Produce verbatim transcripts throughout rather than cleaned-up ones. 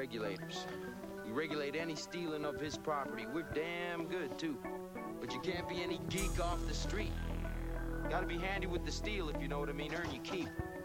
regulators. We regulate any stealing of his property. We're damn good, too. But you can't be any geek off the street. Gotta be handy with the steel, if you know what I mean. Earn your keep.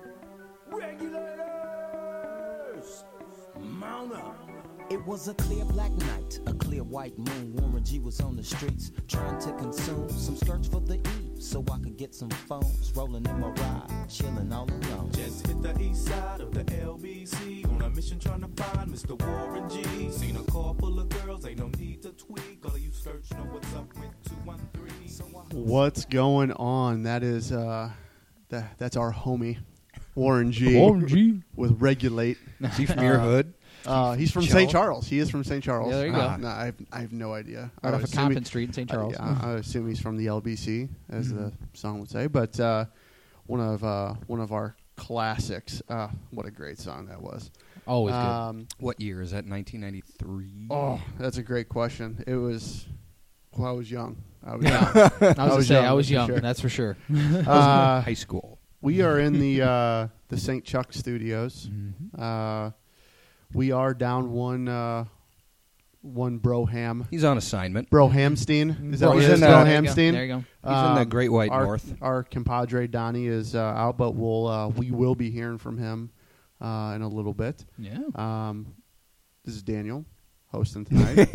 Regulators! Mount up. It was a clear black night, a clear white moon. Warren G was on the streets trying to consume some skirts for the E, so I could get some phones. Rolling in my ride, chilling all alone. Just hit the east side of the L B C on a mission trying to find Mister Warren G. Seen a car full of girls, ain't no need to tweak. All of you skirts know what's up with two one three. So What's going on? That is, uh, that, that's our homie, Warren G. Warren G. With Regulate. Is he from your hood? Uh, he's from Saint Charles. He is from Saint Charles. Yeah, there you go. Uh, no, I have, I have no idea. Right I off of assume Compton he- Street in Saint Charles. I, yeah, I assume he's from the L B C, as the song would say. But uh, one of uh, one of our classics. Uh, what a great song that was. Always good. Um, What year is that? nineteen ninety-three. oh, that's a great question. It was. Well, I was young. I was Yeah. young. I was I going to was say, young, I was for young, sure. that's for sure. Uh, High school. we are in the uh, the Saint Chuck Studios. Mm-hmm. Uh, we are down one uh, one Broham. He's on assignment. Brohamstein. Is that what He's it is? in, uh, There you go. Brohamstein. There you go. He's in the Um, Great White our, North. Our compadre Donnie is uh, out, but we'll uh, we will be hearing from him uh, in a little bit. Yeah. Um, this is Daniel hosting tonight,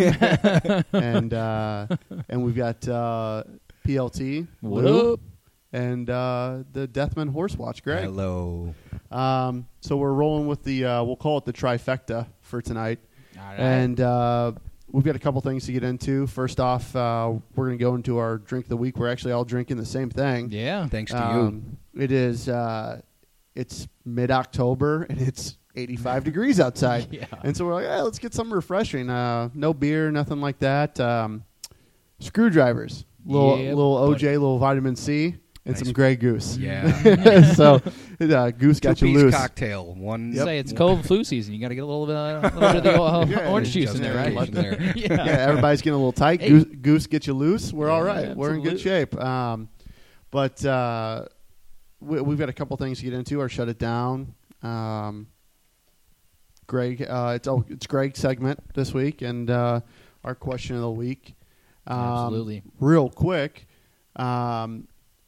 and uh, and we've got uh, P L T, What Lou, up? and uh, the Deathman Horse Watch, Greg. Hello. Um, so we're rolling with the uh, we'll call it the trifecta for tonight. All right. And uh, we've got a couple things to get into. First off, uh, we're going to go into our drink of the week. We're actually all drinking the same thing. yeah. Thanks to Um, it is. Uh, it's mid-October and it's eighty-five degrees outside. Yeah. And so we're like, hey, let's get something refreshing. Uh, no beer, nothing like that. Um, screwdrivers, little Yeah, little O J, buddy. little vitamin C, and Nice. some Grey Goose. you. Yeah. so uh, Goose got you Two-piece loose. cocktail. One. Say it's cold flu season. You got to get a little bit, uh, a little bit of the uh, Yeah, orange juice in there, right? justification there. yeah. Yeah, everybody's getting a little tight. Hey. Goose, Goose get you loose. We're all Yeah, right. We're in good absolutely. shape. Um, but uh, we, we've got a couple things to get into. Our shut it down. Um, Greg, uh, it's oh, it's Greg's segment this week, and uh, our question of the week. Um, Absolutely. Real quick, um,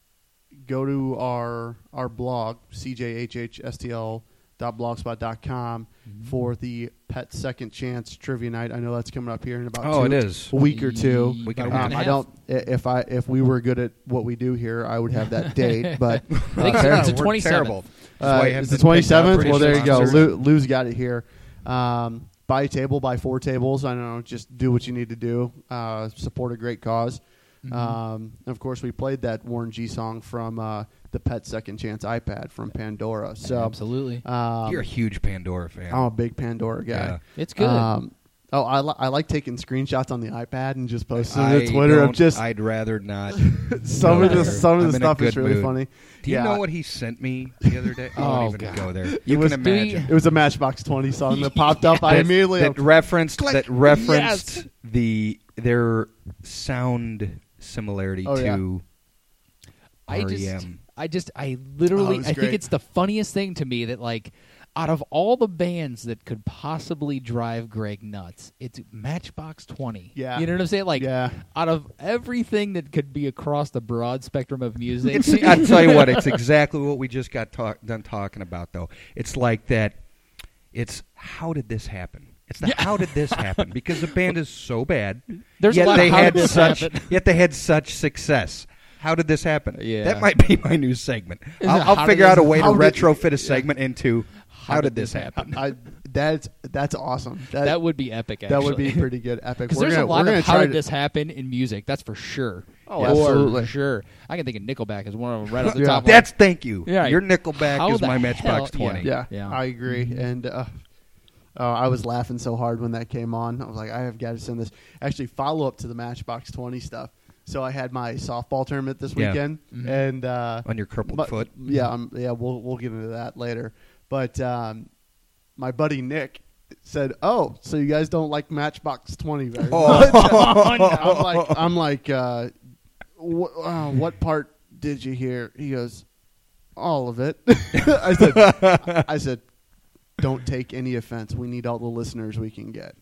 go to our our blog c j h h s t l dot blogspot dot com Mm-hmm. for the Pet Second Chance Trivia Night. I know that's coming up here in about Oh, two, it is. a week or two. About Week and a week half. and a Um, I half. don't. i- If I if we were good at what we do here, I would have that date. But I think it's, uh, it's the We're twenty-seventh. terrible. uh, why I it's haven't the been twenty picked up. seventh. Pretty Well, there you go. sponsors. Lou, Lou's got it here. Um, buy a table, buy four tables. I don't know. Just do what you need to do. Uh, support a great cause. Mm-hmm. Um, and of course, we played that Warren G song from uh, the Pet Second Chance iPad from Pandora. So Absolutely. um, You're a huge Pandora fan. I'm a big Pandora guy. Yeah. It's good. Um, oh, I, li- I like taking screenshots on the iPad and just posting it I to Twitter of don't- just I'd rather not. some go of the there. some of I'm the in a stuff is good really mood. funny. Do you Yeah. know what he sent me the other day? I Oh, won't even God. go there. You was- can do you- imagine. It was a Matchbox twenty song that popped up. I that, immediately that referenced that referenced Yes. the their sound similarity Oh, yeah. to I R E just, M. I just, I Oh, literally, it was I great. think it's the funniest thing to me that, like, out of all the bands that could possibly drive Greg nuts, it's Matchbox twenty. Yeah. You know what I'm saying? Like, Yeah. out of everything that could be across the broad spectrum of music, It's, I'll tell you what, it's exactly what we just got talk, done talking about, though. It's like that. It's how did this happen? It's the how did this happen? Because the band is so bad. There's a yet lot of they how had did this such. happen. Yet they had such success. How did this happen? Yeah. That might be my new segment. Is I'll, it I'll how figure did out a this- way to how did- retrofit a segment into how, did this happen? I, that's that's awesome. That, that would be epic. Actually. that would be pretty good. Epic. Because We're there's gonna, a lot we're gonna of how try did to, this happen in music. That's for sure. Oh, For absolutely. sure. I can think of Nickelback as one of them right off the Yeah. top. That's thank you. Yeah. Your Nickelback How is the my hell- Matchbox twenty. Yeah, Yeah. I agree. Mm-hmm. And uh, uh, I was laughing so hard when that came on. I was like, I have got to send this. Actually, follow up to the Matchbox twenty stuff. So I had my softball tournament this Yeah. weekend, Mhm. and uh, On your crippled but- foot. Yeah, um, yeah. We'll we'll get into that later. But um, my buddy Nick said, "Oh, so you guys don't like Matchbox twenty very much?" I'm like, I'm like, uh, wh- uh, what part did you hear? He goes, all of it. I said, I said, don't take any offense. We need all the listeners we can get.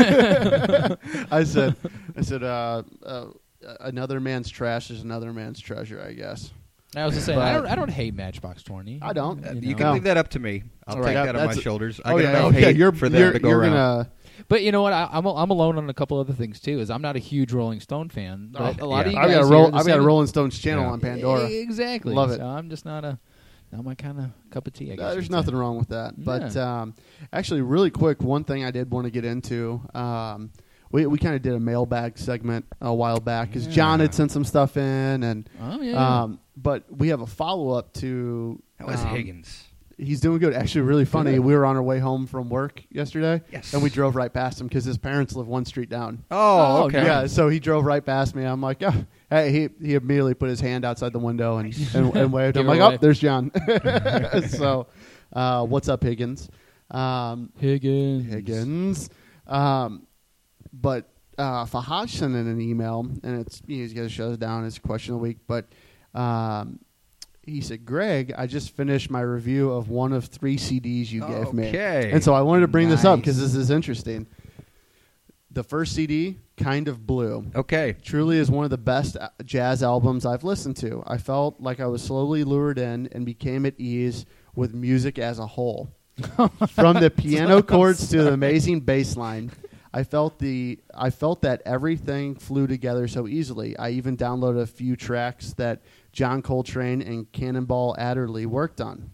I said, I said, uh, uh, another man's trash is another man's treasure, I guess. I was just saying, But- I don't, I don't hate Matchbox twenty. I don't. Uh, You you know. can leave that up to me. I'll All take right. that on my That's- shoulders. I Oh got yeah, enough okay. hate You're for that you're, to go you're around. gonna. But you know what? I, I'm I'm alone on a couple other things too. Is I'm not a huge Rolling Stone fan, but Oh, a lot yeah. of you I've guys got a here roll. are the I've got a same- Rolling Stones channel Yeah. on Pandora. E- Exactly. Love it. So I'm just not a not my kind of cup of tea. I guess Uh, you there's could say. nothing wrong with that. But Yeah. um, actually, really quick, one thing I did want to get into. Um, we we kind of did a mailbag segment a while back because John had sent some stuff in, and Oh yeah. um, but we have a follow up to. That was um, Higgins. He's doing good. Actually, really funny. Good. We were on our way home from work yesterday, Yes. and we drove right past him because his parents live one street down. Oh, Oh, okay. Yeah, so he drove right past me. I'm like, oh. Hey, he he immediately put his hand outside the window and and, and waved. I'm Give her like, away. oh, there's John. So, uh, what's up, Higgins? Um, Higgins. Higgins. Um, but uh, Fahaj sent in an email, and it's he's going to shut it down. It's question of the week, but um, he said, Greg, I just finished my review of one of three C Ds you gave me. Okay. And so I wanted to bring this up Nice. because this is interesting. The first C D, Kind of Blue, Okay. truly is one of the best uh, jazz albums I've listened to. I felt like I was slowly lured in and became at ease with music as a whole. From the piano chords to the amazing bass line, I felt the I felt that everything flew together so easily. I even downloaded a few tracks that John Coltrane and Cannonball Adderley worked on.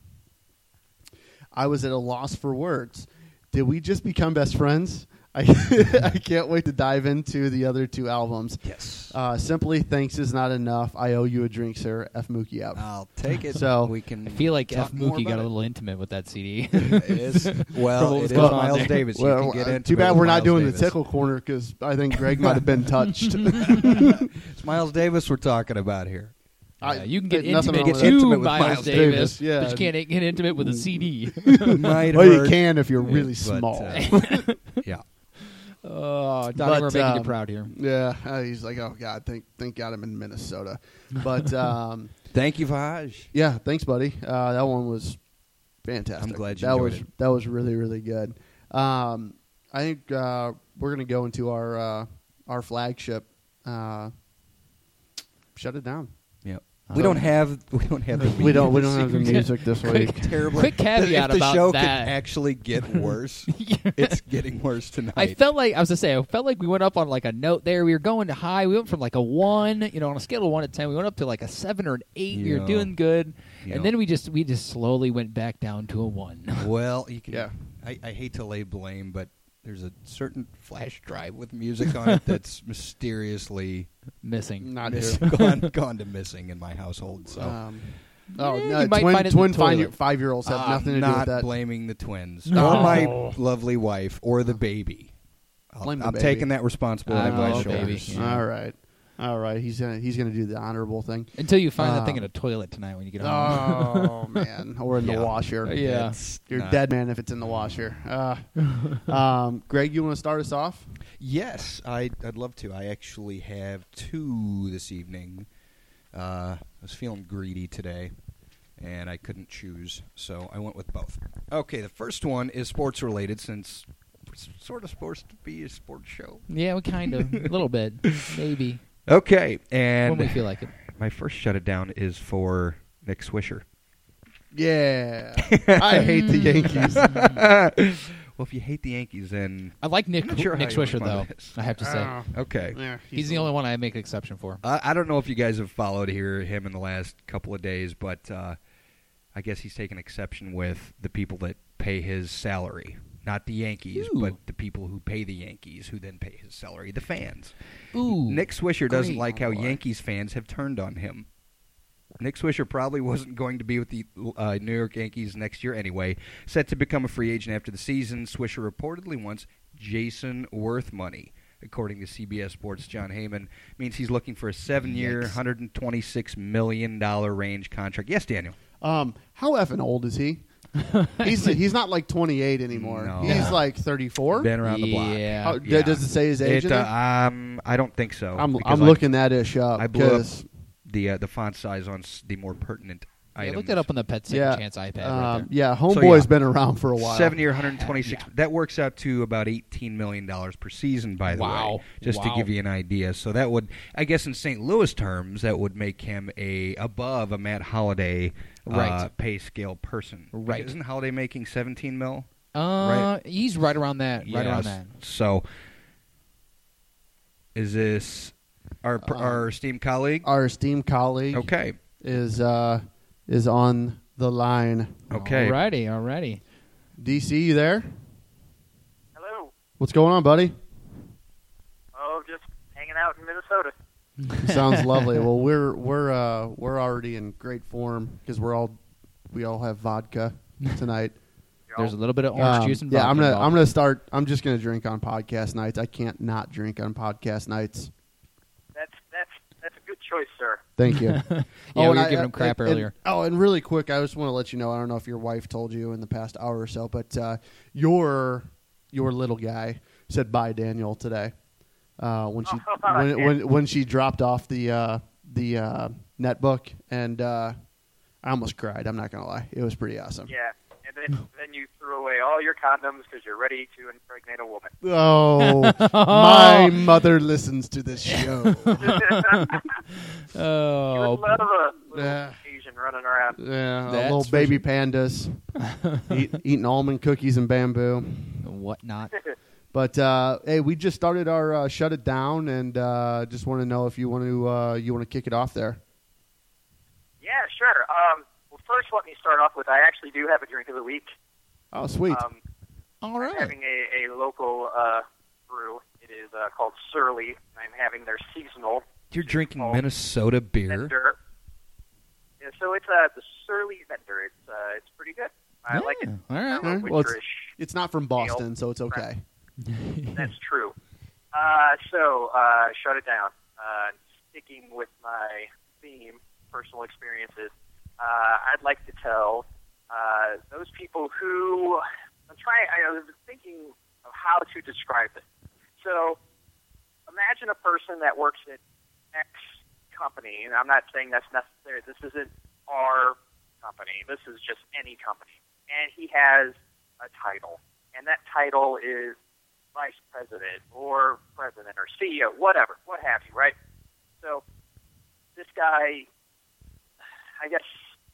I was at a loss for words. Did we just become best friends? I, I can't wait to dive into the other two albums. Yes. Uh, simply thanks is not enough. I owe you a drink, sir. F Mookie out. I'll take it. So- we can. I feel like talk F. more Mookie got about a it. little intimate with that C D. It's, well, What it was is going on Miles there? Davis. You Well, can get uh, into too it bad with we're not Miles doing Davis. the tickle corner because I think Greg might have been touched. It's Miles Davis we're talking about here. I- Yeah, you can get nothing intimate wrong with with that. two Intimate with Miles, Miles Davis, Davis, yeah. but you can't get intimate with a C D. Might Well, you hurt, can if you're really but, small. uh, yeah. Oh, Donnie, But, we're making you um, proud here. Yeah, uh, he's like, oh god, thank thank God I'm in Minnesota. But um, Thank you, Vaj. yeah, thanks, buddy. Uh, that one was fantastic. I'm glad you that enjoyed was it. that was really really good. Um, I think uh, we're gonna go into our uh, our flagship. Uh, shut it down. Yep. Uh, We don't have. We don't have. The We don't we don't have the music. music this week. Terrible. Quick caveat if the about show that. could actually get worse, it's getting worse tonight. I felt like I was to say I felt like we went up on like a note there. We were going to high. We went from like a one, you know, on a scale of one to ten. We went up to like a seven or an eight. We Yeah. were doing good, Yeah. and then we just we just slowly went back down to a one. Well, you can. Yeah. I, I hate to lay blame, but there's a certain flash drive with music on it that's mysteriously Missing. Not miss- here. gone, gone to missing in my household. So Um, oh, Yeah, no, you might twin find it in twin the five, toilet. five year olds have I'm nothing to do not with that. blaming the twins No. or my lovely wife or the baby. I'll- Blame the I'm baby. taking that responsibility I on my love shoulders. baby. Yeah. All right, all right. He's gonna he's gonna do the honorable thing. Until you find that thing Um, in a toilet tonight when you get home. Oh man, or in Yeah. the washer. Yeah. It's You're not- dead man if it's in the washer. Uh, um, Greg, you want to start us off? Yes, I'd, I'd love to. I actually have two this evening. Uh, I was feeling greedy today, and I couldn't choose, so I went with both. Okay, the first one is sports related, since it's sort of supposed to be a sports show. Yeah, we kind of a little bit, maybe Okay, when and we feel like it. my first shut it down is for Nick Swisher. Yeah, I hate the Yankees. Well, if you hate the Yankees, then I like Nick I'm not sure Nick how you Swisher would though. find this. I have to say, Ah, okay. yeah, he's the only one I make an exception for. I, I don't know if you guys have followed here him in the last couple of days, but uh, I guess he's taken exception with the people that pay his salary. Not the Yankees, Ooh. but the people who pay the Yankees, who then pay his salary, the fans. Ooh, Nick Swisher doesn't great. like how Oh, boy. Yankees fans have turned on him. Nick Swisher probably wasn't going to be with the uh, New York Yankees next year anyway. Set to become a free agent after the season, Swisher reportedly wants Jason Worth money. According to C B S Sports' John Heyman, means he's looking for a seven-year, Yikes. one hundred twenty-six million dollars range contract. Yes, Daniel? Um, how effing old is he? he's he's not like twenty-eight anymore. No. He's Yeah. like thirty-four. Been around the block. Yeah. How- Yeah. Does it say his age? It, in uh, there? um, I don't think so. I'm because I'm I- looking that ish up. I blew up 'cause- the uh, the font size on s- the more pertinent Yeah, items. look that up on the Pet Second Yeah. Chance iPad. Um, right there. yeah, Homeboy's yeah. been around for a while. Seven year, one hundred twenty-six. Yeah. That works out to about eighteen million dollars per season, by the Wow. way, just Wow. to give you an idea. So that would, I guess, in Saint Louis terms, that would make him a above a Matt Holliday uh, Right. pay scale person. Right. Isn't Holliday making seventeen mil? Uh, right. He's right around that. Right around Yes. that. So, is this our pr- Um, our esteemed colleague? Our esteemed colleague Okay. is uh, is on the line. Okay. Alrighty, alrighty. D C, you there? Hello. What's going on, buddy? Oh, just hanging out in Minnesota. Sounds lovely. Well, we're we're uh, we're already in great form because we're all we all have vodka tonight. There's a little bit of orange Um, juice and yeah, vodka I'm gonna involved. I'm gonna start. I'm just gonna drink on podcast nights. I can't not drink on podcast nights. That's that's that's a good choice, sir. Thank you. Yeah, Oh, we and were I- giving him crap and- earlier. and- oh, and really quick, I just want to let you know. I don't know if your wife told you in the past hour or so, but uh, your your little guy said bye, Daniel, today uh, when she Oh, when, yeah. when when she dropped off the uh, the uh, netbook, and uh, I almost cried. I'm not gonna lie, it was pretty awesome. Yeah, and then then you threw away all your condoms because you're ready to impregnate a woman. Oh, my mother listens to this show. You Oh, would love a little Yeah. Asian running around. Yeah, That's little for baby sure. pandas eat, eating almond cookies and bamboo. whatnot. But uh, hey, we just started our uh, shut it down, and uh, just want to know if you want to uh, you want to kick it off there. Yeah, sure. Um, well, first, let me start off with I actually do have a drink of the week. Oh, sweet. Um, All I'm right. having a, a local uh, brew. It is uh, called Surly. I'm having their seasonal You're drinking Oh. Minnesota beer. vendor. Yeah, so it's uh, the Surly vendor. It's uh, it's pretty good. I like it. All right. Kind of Well, it's- winterish. it's not from Boston, so it's okay. That's true. Uh, so, uh, shut it down. Uh, sticking with my theme, personal experiences, uh, I'd like to tell uh, those people who I'm trying. I was thinking of how to describe it. So, imagine a person that works at X company, and I'm not saying that's necessary. This isn't our company. This is just any company, and he has a title, and that title is vice president or president or C E O, whatever, what have you, right? So this guy, I guess,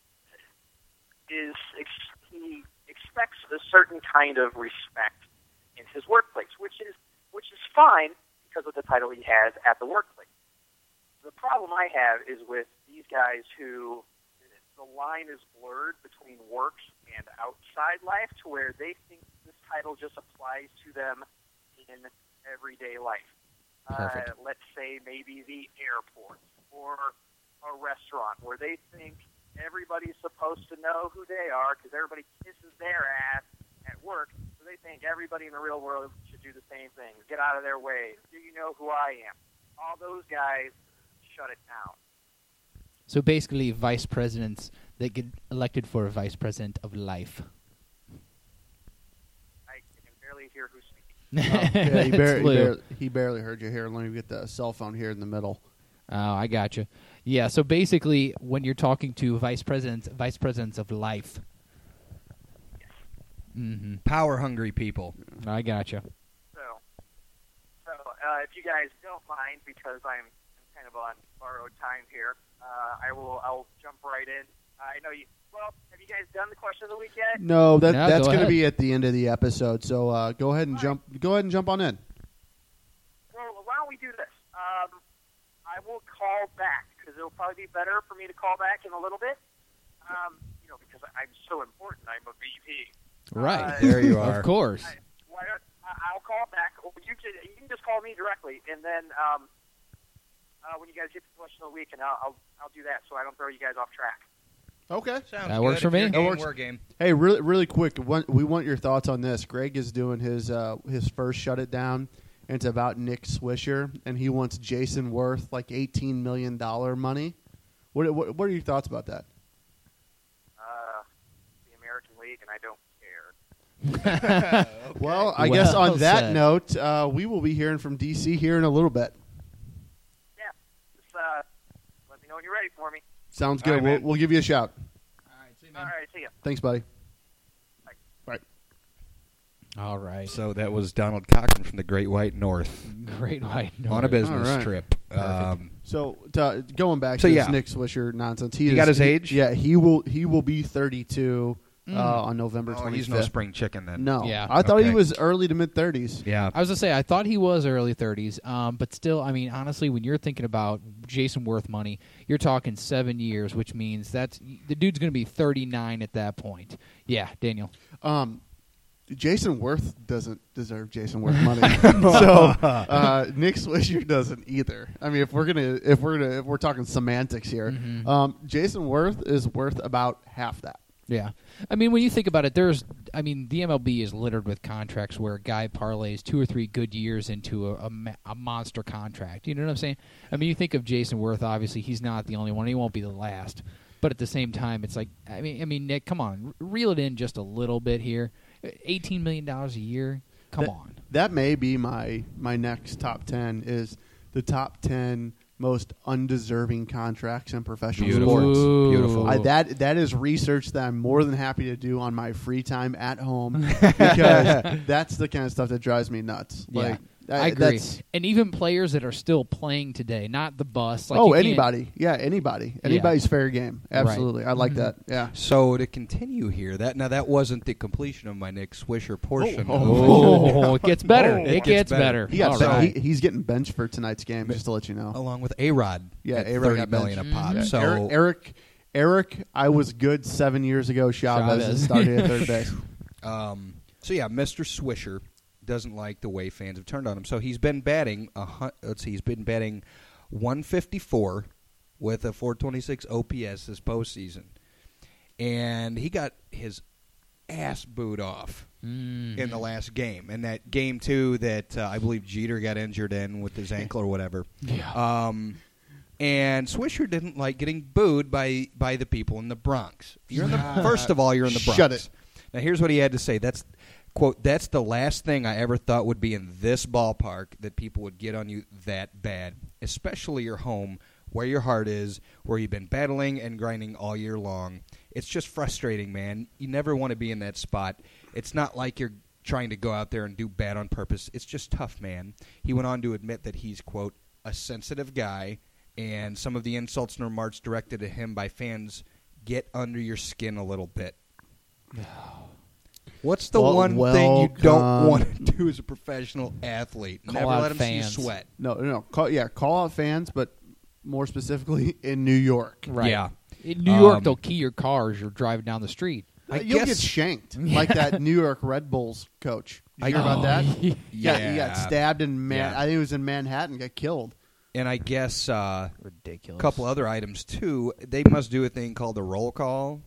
is ex- he expects a certain kind of respect in his workplace, which is which is fine because of the title he has at the workplace. The problem I have is with these guys who the line is blurred between work and outside life to where they think this title just applies to them in everyday life. Perfect. Uh, let's say maybe the airport or a restaurant where they think everybody's supposed to know who they are because everybody kisses their ass at work. So they think everybody in the real world should do the same thing. Get out of their way. Do you know who I am? All those guys, shut it down. So basically, vice presidents that get elected for a vice president of life. I can barely hear who's speaking. Oh, yeah, he, That's barely, he, Lou. barely, he barely heard you here. Let me get the cell phone here in the middle. Oh, I got you. Yeah. So basically, when you're talking to vice presidents, vice presidents of life. Mm-hmm. Power hungry people. I got you. So, so uh, if you guys don't mind, because I'm, I'm kind of on borrowed time here, uh, I will. I'll jump right in. I know you. Well, have you guys done the question of the week yet? No, that No, that's go going to ahead. be at the end of the episode. So uh, go ahead and All jump. Go ahead and jump on in. Well, why don't we do this? Um, I will call back because it'll probably be better for me to call back in a little bit. Um, you know, because I'm so important. I'm a V P. Right. Uh, There you are. Of course. I, why don't, I- I'll call back. Or you can you can just call me directly, and then um, uh, when you guys get to the question of the week, and I'll, I'll I'll do that so I don't throw you guys off track. Okay. Sounds That works good. for If me. you're That game, works. we're game. Hey, really, really quick. One, we want your thoughts on this. Greg is doing his uh, his first shut it down. And it's about Nick Swisher, and he wants Jason Worth like eighteen million dollar money. What, what what are your thoughts about that? Uh, the American League, and I don't care. Well, I guess Well on that said. note, uh, we will be hearing from D C here in a little bit. Yeah, just uh, let me know when you're ready for me. Sounds All good. right, we'll, man. we'll give you a shout. man. All right, see ya. Thanks, buddy. All right. So that was Donald Cochran from the Great White North Great White North. on a business All right. trip. Um, So to, going back So, to yeah. this Nick Swisher nonsense, he, He is- got his age? Yeah, he will. He will be thirty-two Mm. uh, on November oh, twenty-fifth. he's no spring chicken then. No, Yeah. I thought he Okay. was early to mid thirties. Yeah. I was gonna say I thought he was early thirties, um, but still, I mean, honestly, when you're thinking about Jason Worth money, you're talking seven years, which means that's the dude's gonna be thirty-nine at that point. Yeah, Daniel. Um, Jason Worth doesn't deserve Jason Worth money, so uh, Nick Swisher doesn't either. I mean, if we're gonna if we're gonna if we're talking semantics here, Mhm. um, Jason Worth is worth about half that. Yeah, I mean, when you think about it, there's, I mean, the M L B is littered with contracts where a guy parlays two or three good years into a, a, ma- a monster contract. You know what I'm saying? I mean, you think of Jason Worth. Obviously, he's not the only one. He won't be the last. But at the same time, it's like, I mean, I mean, Nick, come on, r- reel it in just a little bit here. Eighteen million dollars a year. Come That- on. That may be my my next top ten is the top ten most undeserving contracts in professional Beautiful. sports. Ooh. Beautiful. I, that that is research that I'm more than happy to do on my free time at home because that's the kind of stuff that drives me nuts. Yeah. Like I agree. that's- And even players that are still playing today, not the bus. Like oh, you can't- anybody, yeah, anybody, anybody's fair game. Absolutely, I like Mhm. that. Yeah. So to continue here, that now that wasn't the completion of my Nick Swisher portion. Oh. Oh, it gets better. Oh. it, It gets, gets better. better. He got All ben- right. he, he's getting benched for tonight's game. Just to let you know. Along with A Rod, Yeah, at A-Rod thirty got million benched. a pop. Mhm. So Eric, Eric, Eric, I was good seven years ago. Chavez, Chavez. is starting at third base. Um, so yeah, Mister Swisher doesn't like the way fans have turned on him. So he's been batting. A hun- let's see, he's been batting one fifty-four with a four twenty-six O P S this postseason, and he got his ass booed off Mm. in the last game. And that game too, that uh, I believe Jeter got injured in with his ankle or whatever. Yeah. Um, and Swisher didn't like getting booed by, by the people in the Bronx. You're in the first of all, you're in the Bronx. Shut it. Now here's what he had to say. That's quote. That's the last thing I ever thought would be in this ballpark that people would get on you that bad, especially your home, where your heart is, where you've been battling and grinding all year long. It's just frustrating, man. You never want to be in that spot. It's not like you're trying to go out there and do bad on purpose. It's just tough, man. He went on to admit that he's, quote, a sensitive guy, and some of the insults and remarks directed at him by fans get under your skin a little bit. What's the Well, one thing you don't welcome. want to do as a professional athlete? Call Never out let them see fans. you sweat. No, no, no. Call, yeah, call out fans, but more specifically in New York. Right. Yeah. In New York, Um, they'll key your car as you're driving down the street. I You'll guess- get shanked like that New York Red Bulls coach. Did you hear about Oh, that? yeah. Yeah, he got stabbed in Man. Yeah. I think it was in Manhattan. Got killed. And I guess uh, a Ridiculous. couple other items, too. They must do a thing called the roll call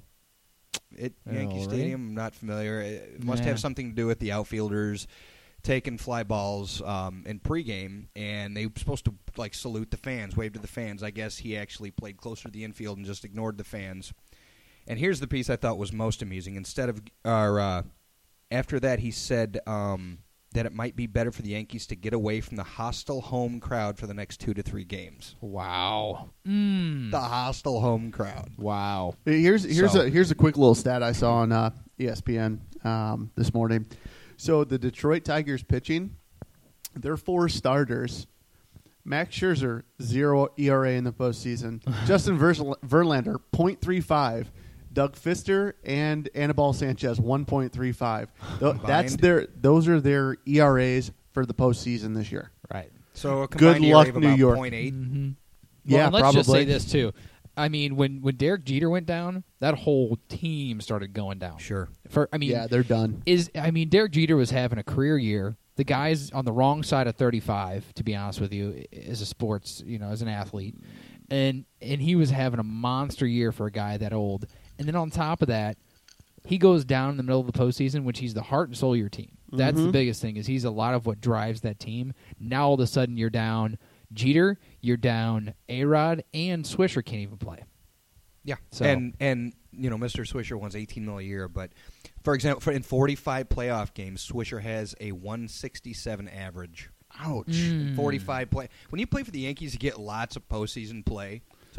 at Yankee Oh, really? Stadium. I'm not familiar. It must Nah. have something to do with the outfielders taking fly balls um, in pregame, and they were supposed to like salute the fans, wave to the fans. I guess he actually played closer to the infield and just ignored the fans. And here's the piece I thought was most amusing. Instead of, or uh, after that, he said um, that it might be better for the Yankees to get away from the hostile home crowd for the next two to three games. Wow. Mm. The hostile home crowd. Wow. Here's here's So- a here's a quick little stat I saw on uh, E S P N um, this morning. So the Detroit Tigers pitching, their four starters: Max Scherzer zero E R A in the postseason, Justin Verl- Verlander point three five, Doug Fister and Anibal Sanchez one point three five. Th- that's Combined? their those are their E R As for the postseason this year. Right. So a Good combined E R A luck, of New about York. point eight. Mm-hmm. Yeah, well, and let's probably. just say this too. I mean, when, when Derek Jeter went down, that whole team started going down. Sure. For I mean, Yeah, they're done. is I mean, Derek Jeter was having a career year. The guy's on the wrong side of thirty-five, to be honest with you, as a sports, you know, as an athlete, and and he was having a monster year for a guy that old. And then on top of that, he goes down in the middle of the postseason, which he's the heart and soul of your team. That's the Mhm. biggest thing. Is he's a lot of what drives that team. Now all of a sudden you're down Jeter, you're down A-Rod, and Swisher can't even play. Yeah. So- And and you know, Mister Swisher wants eighteen mil a year, but for example, for in forty-five playoff games, Swisher has a one sixty-seven average. Ouch. Mm. forty-five play. When you play for the Yankees, you get lots of postseason play. So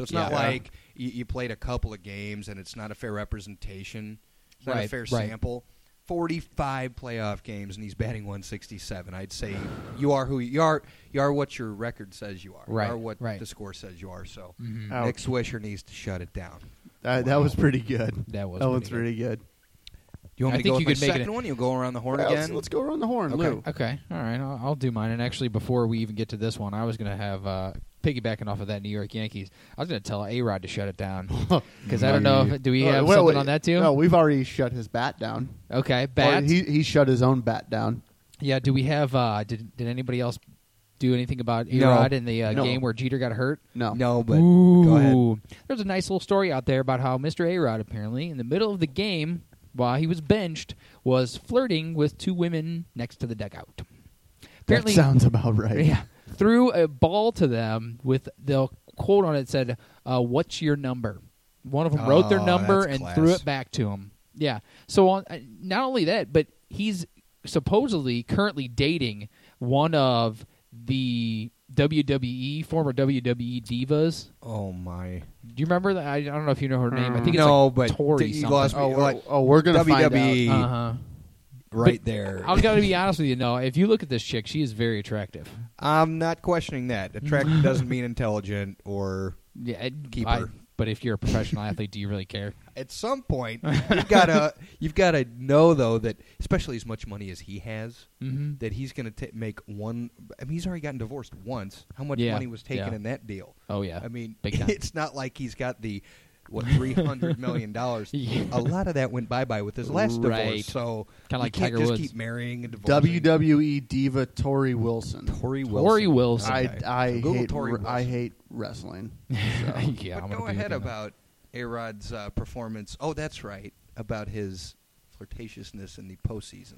So it's Yeah. not like you, you played a couple of games and it's not a fair representation. It's not Right, a fair right. sample. forty-five playoff games and he's batting one sixty-seven. I'd say you are who you are. You are what your record says you are. Right, You are what right. the score says you are. So Mhm. Ouch. Nick Swisher needs to shut it down. That, that was pretty good. That was that pretty one's good. pretty good. You want I me to think go you with could my make it second a- one? You'll go around the horn Well, again? let's, let's go around the horn, Okay. Lou. Okay, all right, I'll, I'll do mine. And actually, before we even get to this one, I was going to have uh, piggybacking off of that New York Yankees. I was going to tell A Rod to shut it down because I don't know. If, do we Uh, have wait, something wait. on that too? No, we've already shut his bat down. Okay, Or bat. he he shut his own bat down. Yeah. Do we have? Uh, did Did anybody else do anything about A No. Rod in the uh, No. game where Jeter got hurt? No. No, but Ooh. go ahead. There's a nice little story out there about how Mister A Rod apparently in the middle of the game, while he was benched, was flirting with two women next to the dugout. Apparently, that sounds about right. yeah, threw a ball to them with the quote on it said, uh, "What's your number?" One of them wrote their Oh, number that's and class. threw it back to him. Yeah. So on, uh, not only that, but he's supposedly currently dating one of the W W E former W W E divas. Oh, my. Do you remember that? I, I don't know if you know her name. I think it's no, like but Tori you something. lost me. Oh, we're, Like, oh, we're gonna W find W E out. Uh-huh. right But there. I've got to be honest with you. No, if you look at this chick, she is very attractive. I'm not questioning that. Attractive doesn't mean intelligent or Yeah, it- Keep I- her. But if you're a professional athlete, do you really care? at some point you've got to you've got to know though that especially as much money as he has Mm-hmm. that he's going to make one. I mean, he's already gotten divorced once. How much Yeah, money was taken yeah. in that deal? Oh yeah. I mean, Big time. it's not like he's got the what three hundred million dollars. Yeah. A lot of that went bye bye with his last Right. divorce. So Kinda like you can't Tiger just Woods. keep marrying and divorcing. W W E diva Tori Wilson. Tori Wilson. Tori Wilson. I, Okay. I So Google hate Tori re- I Wilson. hate wrestling. yeah. I'm But gonna go do ahead that. about A-Rod's uh, performance. Oh, that's right. About his flirtatiousness in the postseason.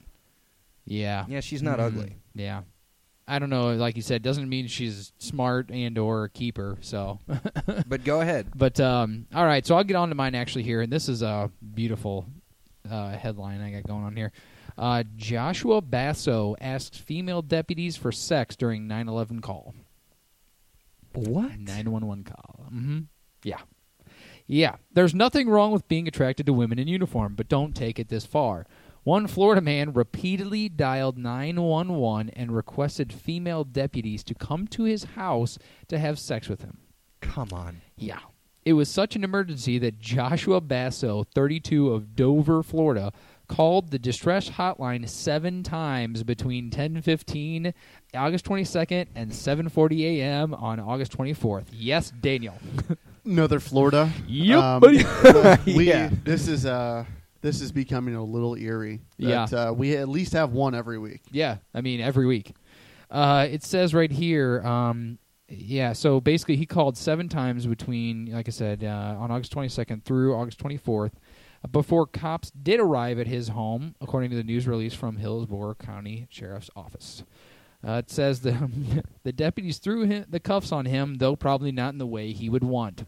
Yeah. Yeah, she's not Mm, ugly. Yeah. I don't know. Like you said, doesn't mean she's smart and or a keeper. So, But go ahead. but um, all right. So I'll get on to mine actually here, and this is a beautiful uh, headline I got going on here. Uh, Joshua Basso asked female deputies for sex during nine eleven call. What? nine one one call. Mm-hmm. Yeah. Yeah. There's nothing wrong with being attracted to women in uniform, but don't take it this far. One Florida man repeatedly dialed nine one one and requested female deputies to come to his house to have sex with him. Come on. Yeah. It was such an emergency that Joshua Basso, thirty-two, of Dover, Florida, called the distress hotline seven times between ten fifteen, August twenty-second, and seven forty a.m. on August twenty-fourth. Yes, Daniel. Another Florida. Yep, Um, buddy. we Yeah. this is uh this is becoming a little eerie. That, Yeah. uh, we at least have one every week. Yeah, I mean, every week. Uh, it says right here, um, yeah, so basically he called seven times between, like I said, uh, on August twenty-second through August twenty-fourth uh, before cops did arrive at his home, according to the news release from Hillsborough County Sheriff's Office. Uh, it says the, the deputies threw him, the cuffs on him, though probably not in the way he would want.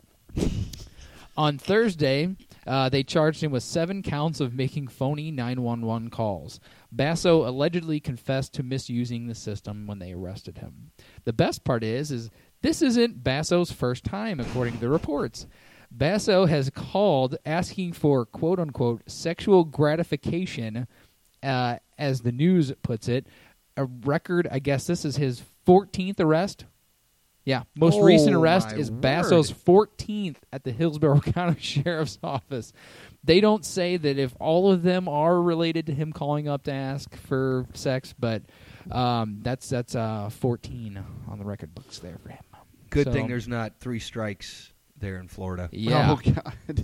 On Thursday, uh, they charged him with seven counts of making phony nine one one calls. Basso allegedly confessed to misusing the system when they arrested him. The best part is, is this isn't Basso's first time, according to the reports. Basso has called asking for, quote-unquote, sexual gratification, uh, as the news puts it, a record, I guess this is his fourteenth arrest. Yeah, most Oh, recent arrest my is Basso's word. fourteenth at the Hillsborough County Sheriff's Office. They don't say that if all of them are related to him calling up to ask for sex, but um, that's that's uh, fourteen on the record books there for him. Good So- thing there's not three strikes there in Florida. Yeah. Oh God.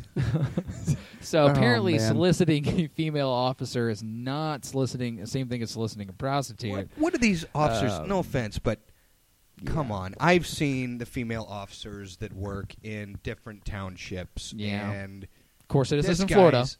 So Oh, apparently, man. soliciting a female officer is not soliciting the same thing as soliciting a prostitute. What, what are these officers? Um, no offense, but come on. I've seen the female officers that work in different townships. Yeah. And Of course, it is this in Florida, guy's-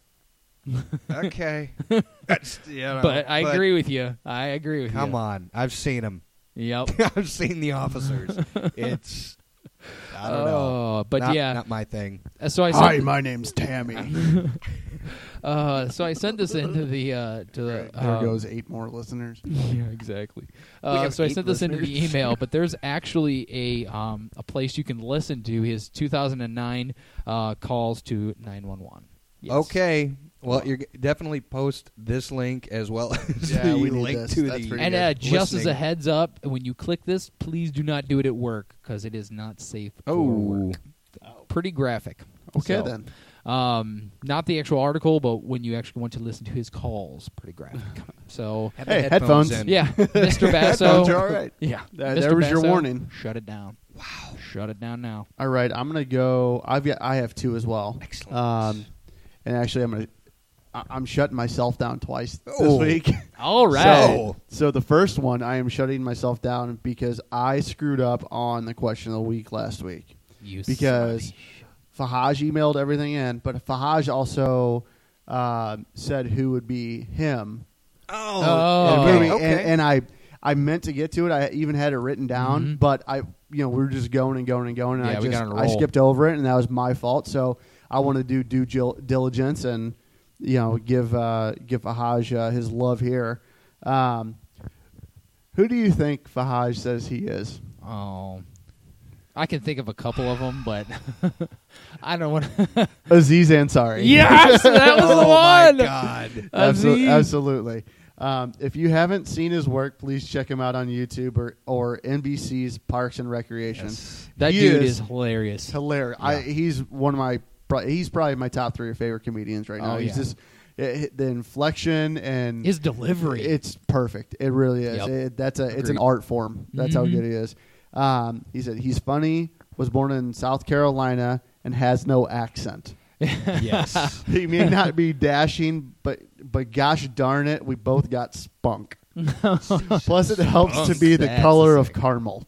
okay. That's, you know, but I agree with you. I agree with you. Come on. I've seen them. Yep. I've seen the officers. It's, I don't know. Oh, but Not- yeah. Not my thing. Uh, So I Hi, said, my name's Tammy. Uh, so I sent this into the uh, to the. There uh, goes eight more listeners. Yeah, exactly. Uh, have so I eight sent this into the listeners. email, but there's actually a um, a place you can listen to his two thousand nine uh, calls to nine one one. Yes. Okay. Well, you're g- definitely post this link as well as Yeah, the we need link this. to That's the. pretty And good. uh, just as a listening. heads up, when you click this, please do not do it at work because it is not safe for Oh. work. Pretty graphic. Okay, So, then. Um, not the actual article, but when you actually want to listen to his calls, pretty graphic. So, Have Hey, the headphones. in. yeah, Mister Basso. Headphones are all right. Yeah, There- Mister there was your Basso, warning. Shut it down. Wow, shut it down now. All right, I'm gonna go. I've got. I have two as well. Excellent. Um, and actually, I'm gonna. I- I'm shutting myself down twice Oh. this week. All right. So- So the first one, I am shutting myself down because I screwed up on the question of the week last week. You Because son Fahaj emailed everything in, but Fahaj also uh, said who would be him. Oh, Oh. in the Okay, movie. okay. And, and I, I meant to get to it. I even had it written down, Mhm. but I, you know, we were just going and going and going, and Yeah, I we just got on a I roll. skipped over it, and that was my fault. So I want to do due gil- diligence and you know give uh, give Fahaj uh, his love here. Um, who do you think Fahaj says he is? Oh, I can think of a couple of them, but I don't want. to... Aziz Ansari. Yes, that was the Oh my one. God. Absol- Aziz. absolutely. Um, if you haven't seen his work, please check him out on YouTube or, or N B C's Parks and Recreation. Yes. That He dude is is hilarious. Hilarious. I, he's one of my. pro- He's probably my top three favorite comedians right now. Oh, he's yeah. just it, the inflection and His delivery. It's perfect. It really is. Yep. It, that's a. It's an Agreed. art form. That's how Mhm. good he is. Um, he said he's funny. Was born in South Carolina and has no accent. Yes. He may not be dashing, but but gosh darn it, we both got spunk. Plus, it helps to be the That's color the of thing. caramel.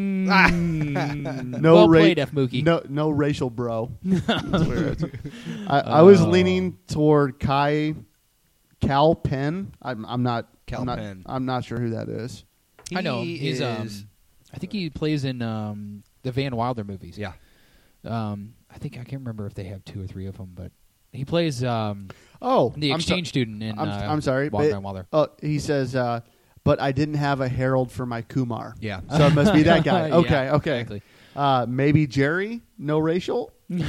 Mm. No well ra- played, F. Mookie. No, no racial bro. That's where it's- I, I was Oh. leaning toward Kai Cal Penn. I'm, I'm not. Cal I'm not, Penn. I'm not sure who that is. I know. He He's. Um, is- I think he plays in um, the Van Wilder movies. Yeah. Um, I think I can't remember if they have two or three of them, but he plays um, Oh, the I'm so- exchange student in. I'm, uh, I'm sorry. Wild but- Van Wilder. Oh, he says, uh, but I didn't have a herald for my Kumar. Yeah. So it must be that guy. Yeah, Okay, okay. Exactly. Uh, maybe Jerry, no racial.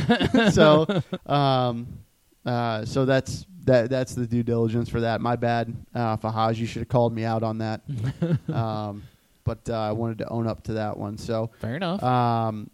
so, um, uh, so that's that. That's the due diligence for that. My bad, uh, Fahaj. You should have called me out on that. um, but uh, I wanted to own up to that one. So, Fair enough. um,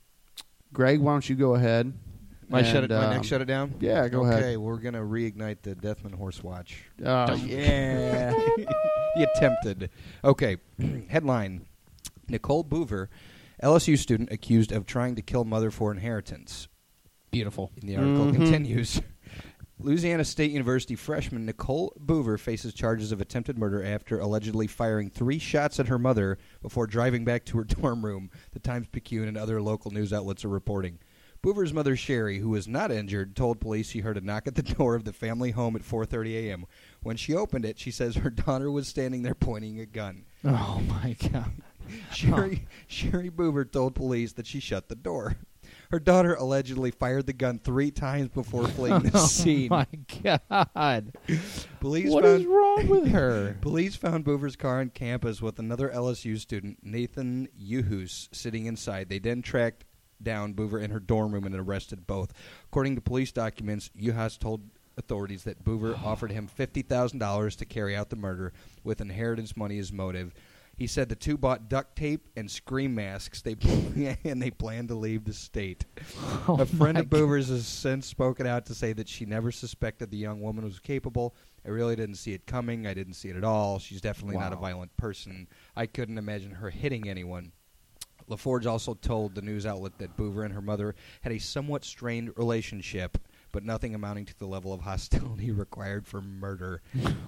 Greg, why don't you go ahead? My, shut it, and, my um, next shut it down? Yeah, go okay, ahead. we're going to reignite the Deathman Horse Watch. Uh, Yeah. You attempted. Okay. Headline Nicole Boover, L S U student accused of trying to kill mother for inheritance. Beautiful. And the article Mhm. continues. Louisiana State University freshman Nicole Boover faces charges of attempted murder after allegedly firing three shots at her mother before driving back to her dorm room, the Times-Picayune and other local news outlets are reporting. Boover's mother, Sherry, who was not injured, told police she heard a knock at the door of the family home at four thirty a.m. When she opened it, she says her daughter was standing there pointing a gun. Oh my God. Sherry, Sherry Boover told police that she shut the door. Her daughter allegedly fired the gun three times before fleeing the scene. Oh my God. Police What found is wrong with her? Police found Boover's car on campus with another L S U student, Nathan Yuhus, sitting inside. They then tracked down Boover in her dorm room and arrested both. According to police documents, Yuhus told authorities that Boover offered him fifty thousand dollars to carry out the murder with inheritance money as motive. He said the two bought duct tape and scream masks they and they planned to leave the state. Oh A friend my of Boover's has since spoken out to say that she never suspected the young woman was capable. I really didn't see it coming. I didn't see it at all. She's definitely not a Wow. violent person. I couldn't imagine her hitting anyone. LaForge also told the news outlet that Boover and her mother had a somewhat strained relationship, but nothing amounting to the level of hostility required for murder.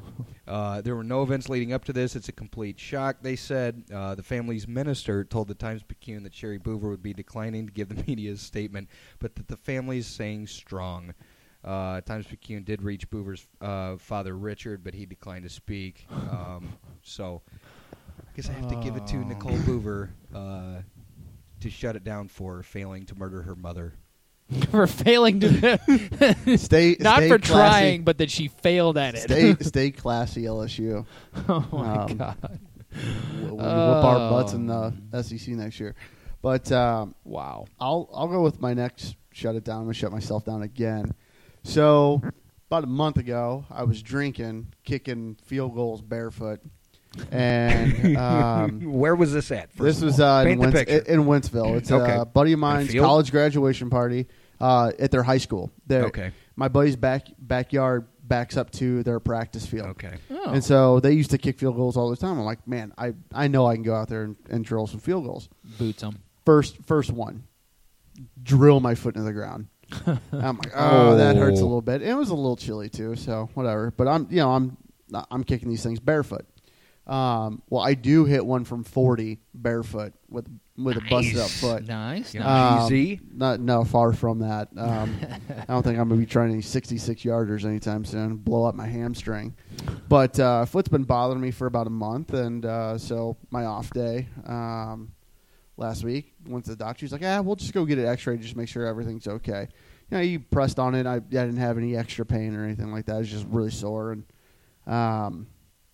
uh, there were no events leading up to this. It's a complete shock, they said. Uh, the family's minister told the Times-Picayune that Sherry Boover would be declining to give the media a statement, but that the family is staying strong. Uh, Times-Picayune did reach Boover's uh, father, Richard, but he declined to speak. Um, so I guess I have to give it to Oh. Nicole Boover uh, to shut it down for failing to murder her mother. for failing to Stay not stay for classy. trying, but that she failed at it. Stay stay classy, L S U. Oh my Um, god! We'll, we'll whip our Oh. butts in the S E C next year. But um, Wow. I'll I'll go with my next shut it down. I'm gonna shut myself down again. So about a month ago, I was drinking, kicking field goals barefoot, and um, Where was this at? first this of was all? uh, in, Paint the Wentz- picture. in Wentzville. It's Okay. a buddy of In a mine's field? college graduation party uh, at their high school. Their- Okay. My buddy's back backyard backs up to their practice field. Okay. Oh. And so they used to kick field goals all the time. I'm like, man, I, I know I can go out there and, and drill some field goals. Boots him. First first one, drill my foot into the ground. I'm like, oh, that hurts a Oh. little bit. It was a little chilly too, so whatever. But I'm, you know, I'm I'm kicking these things barefoot. Um, well, I do hit one from forty barefoot with with a busted up foot. Nice. Yeah. nice. Um, G Z? Not no, far from that. Um, I don't think I'm gonna be trying any sixty-six yarders anytime soon. Blow up my hamstring. But uh, foot's been bothering me for about a month, and uh, so my off day um, last week went to the doctor. He's like, "Yeah, we'll just go get an X-ray, just make sure everything's okay." You know, he pressed on it. I, I didn't have any extra pain or anything like that. It was just really sore, and um,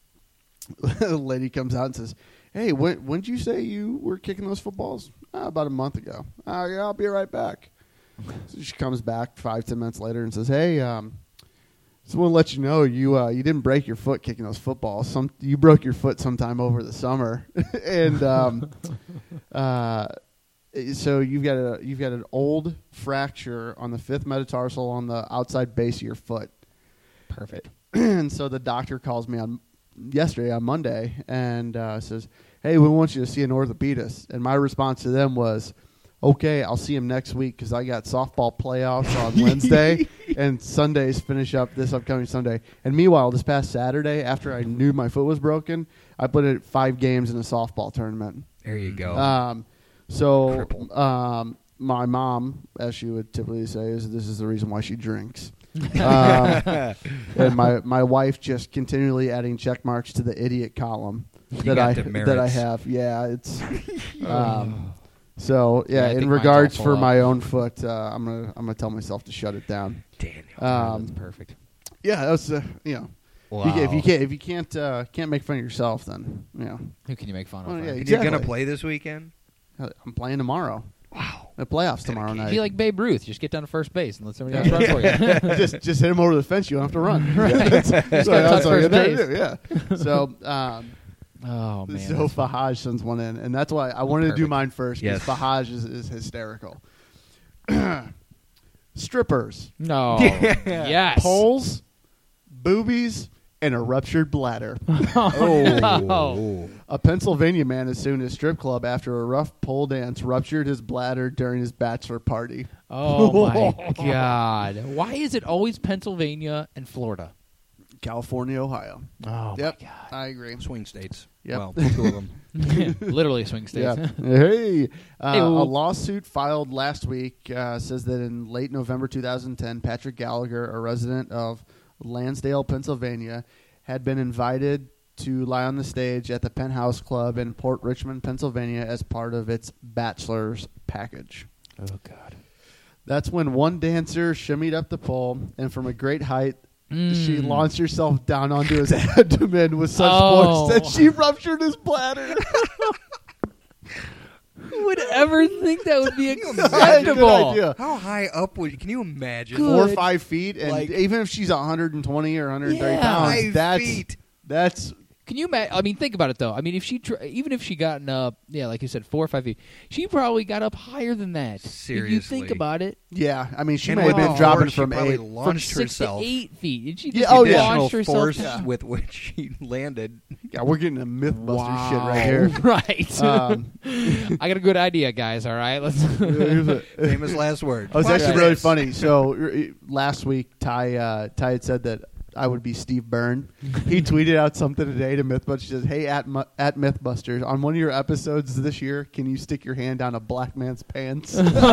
the lady comes out and says, "Hey, when when did you say you were kicking those footballs?" "Uh, about a month ago." "Oh, yeah, I'll be right back." So she comes back five, ten minutes later and says, "Hey, um, just want to let you know you uh, you didn't break your foot kicking those footballs. Some you broke your foot sometime over the summer, and um, uh, so you've got a you've got an old fracture on the fifth metatarsal on the outside base of your foot." Perfect. And so the doctor calls me on yesterday on Monday and uh, says, "Hey, we want you to see an orthopedist." And my response to them was, "Okay, I'll see him next week because I got softball playoffs on Wednesday and Sundays finish up this upcoming Sunday." And meanwhile, this past Saturday, after I knew my foot was broken, I put in five games in a softball tournament. There you go. Um, so Crippled. um, my mom, as she would typically say, is this is the reason why she drinks. um, and my, my wife just continually adding check marks to the idiot column You that got I the that I merits. have. Yeah, it's um, so Yeah, I yeah. think in mine's regards all for full my up. own foot, uh, I'm gonna I'm gonna tell myself to shut it down. Daniel. Um, That's perfect. yeah, that's uh, you know. If, you, if you can't if you can't uh, can't make fun of yourself, then you know Who can you make fun of? Well, right? yeah, And exactly. You're going to play this weekend? I'm playing tomorrow. Wow. The playoffs tomorrow night. Be like Babe Ruth. Just get down to first base and let somebody else run for you. just just hit him over the fence. You don't have to run. Right. That's, Just that's gotta touch all you first gotta base. do, Yeah. So, um, Oh man. so that's- Fahaj sends one in, and that's why I wanted to do Perfect. mine first because Yes. Fahaj is, is hysterical. Strippers, No. Yes. poles, boobies, and a ruptured bladder. Oh. A Pennsylvania man is suing his strip club after a rough pole dance ruptured his bladder during his bachelor party. Oh my God. Why is it always Pennsylvania and Florida? California, Ohio. Oh Yep, my God. I agree. Swing states. Yep. Well, two of them. Literally swing states. Yeah. Hey, uh, Hey-o. a lawsuit filed last week uh, says that in late November two thousand ten, Patrick Gallagher, a resident of Lansdale, Pennsylvania, had been invited to lie on the stage at the Penthouse Club in Port Richmond, Pennsylvania, as part of its bachelor's package. Oh God. That's when one dancer shimmied up the pole, and from a great height, she Mm. launched herself down onto his abdomen with such Oh. force that she ruptured his bladder. Who would ever think that would be Good acceptable? idea. How high up would you, can you imagine? Four or Good. five feet, and Like- even if she's one hundred twenty or one hundred thirty Yeah. pounds, Five that's feet. that's Can you imagine? I mean, think about it though. I mean, if she, tr- even if she gotten up, yeah, like you said, four or five feet, she probably got up higher than that. If you think Seriously. about it, yeah. I mean, she And may have with been the dropping force, she from probably eight. from launched six herself. to eight feet, and she Yeah, just oh, yeah. launched Additional herself. force Yeah. with which she landed. Yeah, we're getting a MythBuster Wow. shit right here. right. Um, I got a good idea, guys. All right, let's. here's a- Famous last word. it was Watch actually really this. funny. So uh, last week, Ty uh, Ty had said that I would be Steve Byrne. He tweeted out something today to MythBusters. He says, "Hey, at Mu- at MythBusters, on one of your episodes this year, can you stick your hand down a black man's pants?"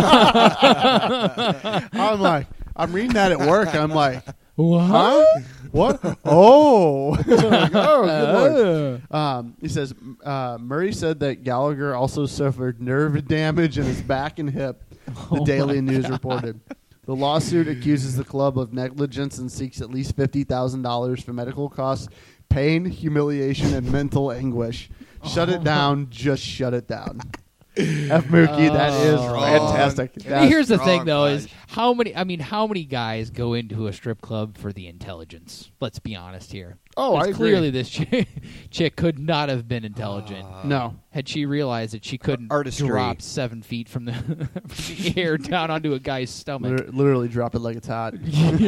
I'm like, I'm reading that at work. And I'm like, What? huh? What? Oh, like, oh, good lord. Um, he says uh, Murray said that Gallagher also suffered nerve damage in his back and hip The Daily News reported. The lawsuit accuses the club of negligence and seeks at least fifty thousand dollars for medical costs, pain, humiliation, and mental anguish. Shut it down. Just shut it down. F. Mookie, that is Oh. fantastic. That's Here's the strong, thing, though, Raj. is how many? I mean, how many guys go into a strip club for the intelligence? Let's be honest here. Oh, I 'Cause agree. clearly this chick, chick could not have been intelligent No. had she realized that she couldn't Artistry. drop seven feet from the, from the air down onto a guy's stomach. Liter- literally drop it like it's hot.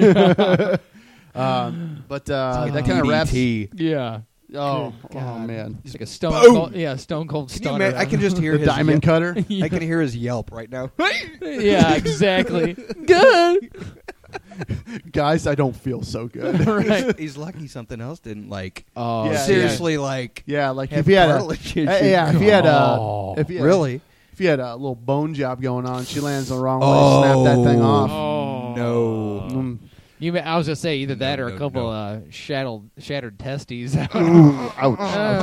um, but uh, that kind of wraps. D D T. Yeah, Oh, Good oh God. man. it's like a stone Boom! cold. Yeah, stone cold Can you stunner. ima- I can just hear The his diamond yelp. cutter. I can hear his yelp right now. yeah, exactly. Good. Guys, I don't feel so good. Right. He's lucky something else didn't like. Oh, Yeah, seriously, like. Yeah, like Have if he had a, cartilage issues. Hey, yeah, if he had a, Oh. if he had, Really? if he had a little bone job going on, she lands the wrong way, snap that thing off. Oh No. Mm. You, may- I was gonna say either that No, or a no, couple no. uh, shattered shattered testes. Ooh, ouch.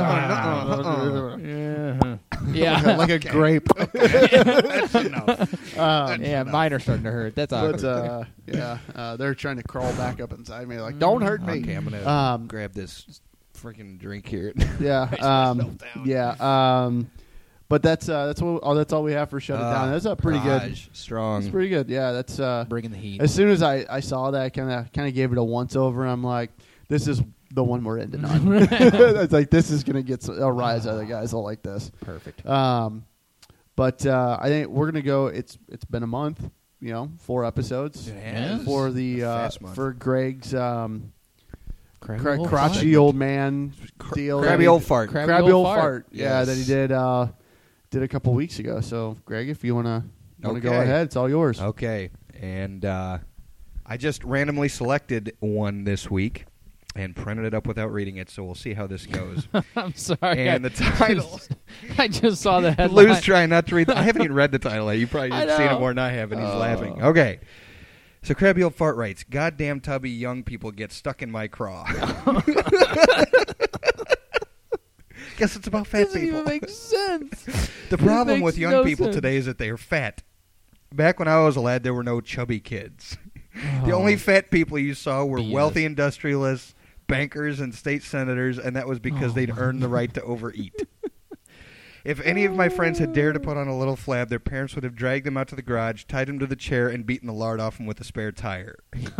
yeah, yeah, like a grape. That's enough. Um, yeah. Mine are starting to hurt. That's awkward. but uh, yeah, uh, they're trying to crawl back up inside me. Like, don't hurt me. Okay, I'm gonna Um, grab this freaking drink here. Yeah, um, yeah. Um, but that's uh, that's what oh, that's all we have for shut it down. That's a pretty good. Raj, strong. It's pretty good. Yeah, that's. Uh, Bringing the heat. as soon as I, I saw that, I kind of kind of gave it a once over. I'm like, this is the one we're ending on. It's like this is gonna get a rise out of the guys. I'll like this. Perfect. Um, but uh, I think we're gonna go. It's it's been a month. You know, four episodes It has. for the A uh, fast month. for Greg's um, Crabby cra- old crotchety fart. old man deal. that Crabby he- old fart. Crabby crabby old old fart. fart. Yeah, Yes. that he did uh, did a couple weeks ago. So, Greg, if you wanna wanna go Okay. ahead, it's all yours. Okay, and uh, I just randomly selected one this week and printed it up without reading it, so we'll see how this goes. I'm sorry. and I the title. just- I just saw the headline. Lou's trying not to read. The, I haven't even read the title yet. You probably I have seen it know. more than I have, and he's Oh. laughing. Okay. So Crabby Old Fart writes, "Goddamn tubby young people get stuck in my craw." Guess it's about fat Doesn't people. even make sense. The problem makes with young no people sense. today is that they are fat. Back when I was a lad, there were no chubby kids. The Oh. only fat people you saw were B S. wealthy industrialists, bankers, and state senators, and that was because Oh, they'd my earned the right to overeat. If any of my friends had dared to put on a little flab, their parents would have dragged them out to the garage, tied them to the chair, and beaten the lard off them with a spare tire.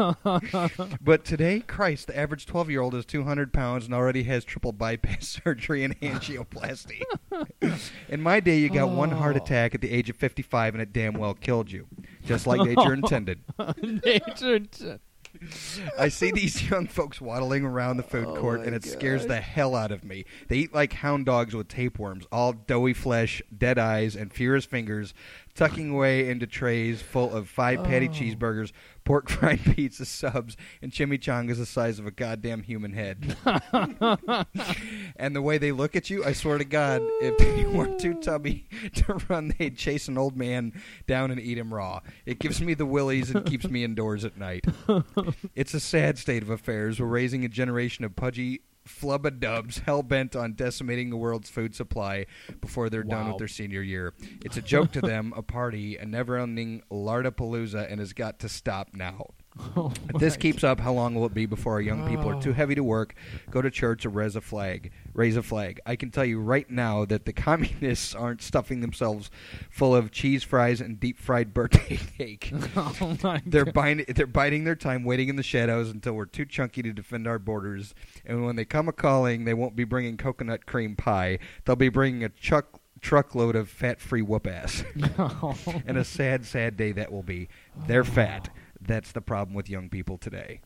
But today, Christ, the average twelve-year-old is two hundred pounds and already has triple bypass surgery and angioplasty. In my day, you got one heart Oh. attack at the age of fifty-five, and it damn well killed you, just like nature intended. Nature. t- I see these young folks waddling around the food Oh court, my and it God. scares the hell out of me. They eat like hound dogs with tapeworms, all doughy flesh, dead eyes, and furious fingers, tucking away into trays full of five patty Oh. cheeseburgers, pork fried pizza subs, and chimichangas the size of a goddamn human head. And the way they look at you, I swear to God, if they weren't too tubby to run, they'd chase an old man down and eat him raw. It gives me the willies and keeps me indoors at night. It's a sad state of affairs. We're raising a generation of pudgy flubba-dubs hell-bent on decimating the world's food supply before they're done Wow. with their senior year. It's a joke to them, a party, a never-ending Lardapalooza, and has got to stop now. Oh, If this my keeps up, how long will it be before our young people are too heavy to work, go to church, or raise a flag? Raise a flag. I can tell you right now that the communists aren't stuffing themselves full of cheese fries and deep-fried birthday cake. Oh my They're God. bind- they're biding their time, waiting in the shadows until we're too chunky to defend our borders. And when they come a-calling, they won't be bringing coconut cream pie. They'll be bringing a chuck truckload of fat-free whoop-ass. Oh. And a sad, sad day that will be. They're fat. That's the problem with young people today.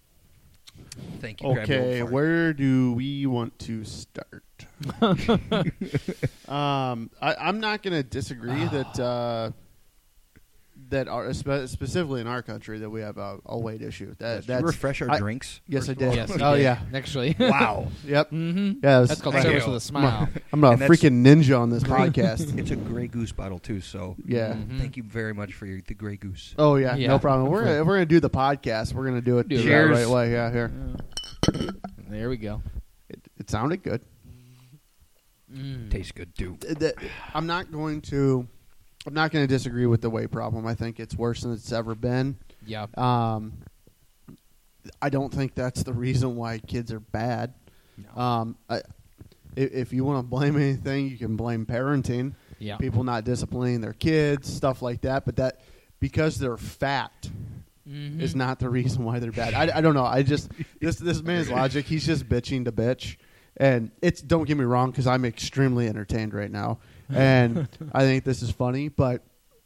Thank you. Crabby Old Okay, Fart. where do we want to start? um, I, I'm not going to disagree that uh, that our, spe- specifically in our country that we have a, a weight issue. That Did you that's refresh our I- drinks? Yes, I first of all? did. Yes, he Oh did, yeah. Actually. Wow. Yep. Mm-hmm. Yeah, it was- That's called Thank service you. with a smile. I'm a And that's- freaking ninja on this podcast. It's a Grey Goose bottle, too, so Yeah. Mhm. thank you very much for your, the Grey Goose. Oh yeah, Yeah. no problem. We're gonna, if we're gonna do the podcast. We're gonna do it Do it the Cheers. right way. Yeah, here. There we go. It, it sounded good. Mm. Tastes good, too. Th- th- I'm not going to I'm not going to disagree with the weight problem. I think it's worse than it's ever been. Yeah. Um, I don't think that's the reason why kids are bad. No. Um, I, if, if you want to blame anything, you can blame parenting. Yeah. People not disciplining their kids, stuff like that. But that because they're fat Mm-hmm. is not the reason why they're bad. I, I don't know. I just this this man's logic. He's just bitching to bitch, and it's don't get me wrong because I'm extremely entertained right now, and I think this is funny. But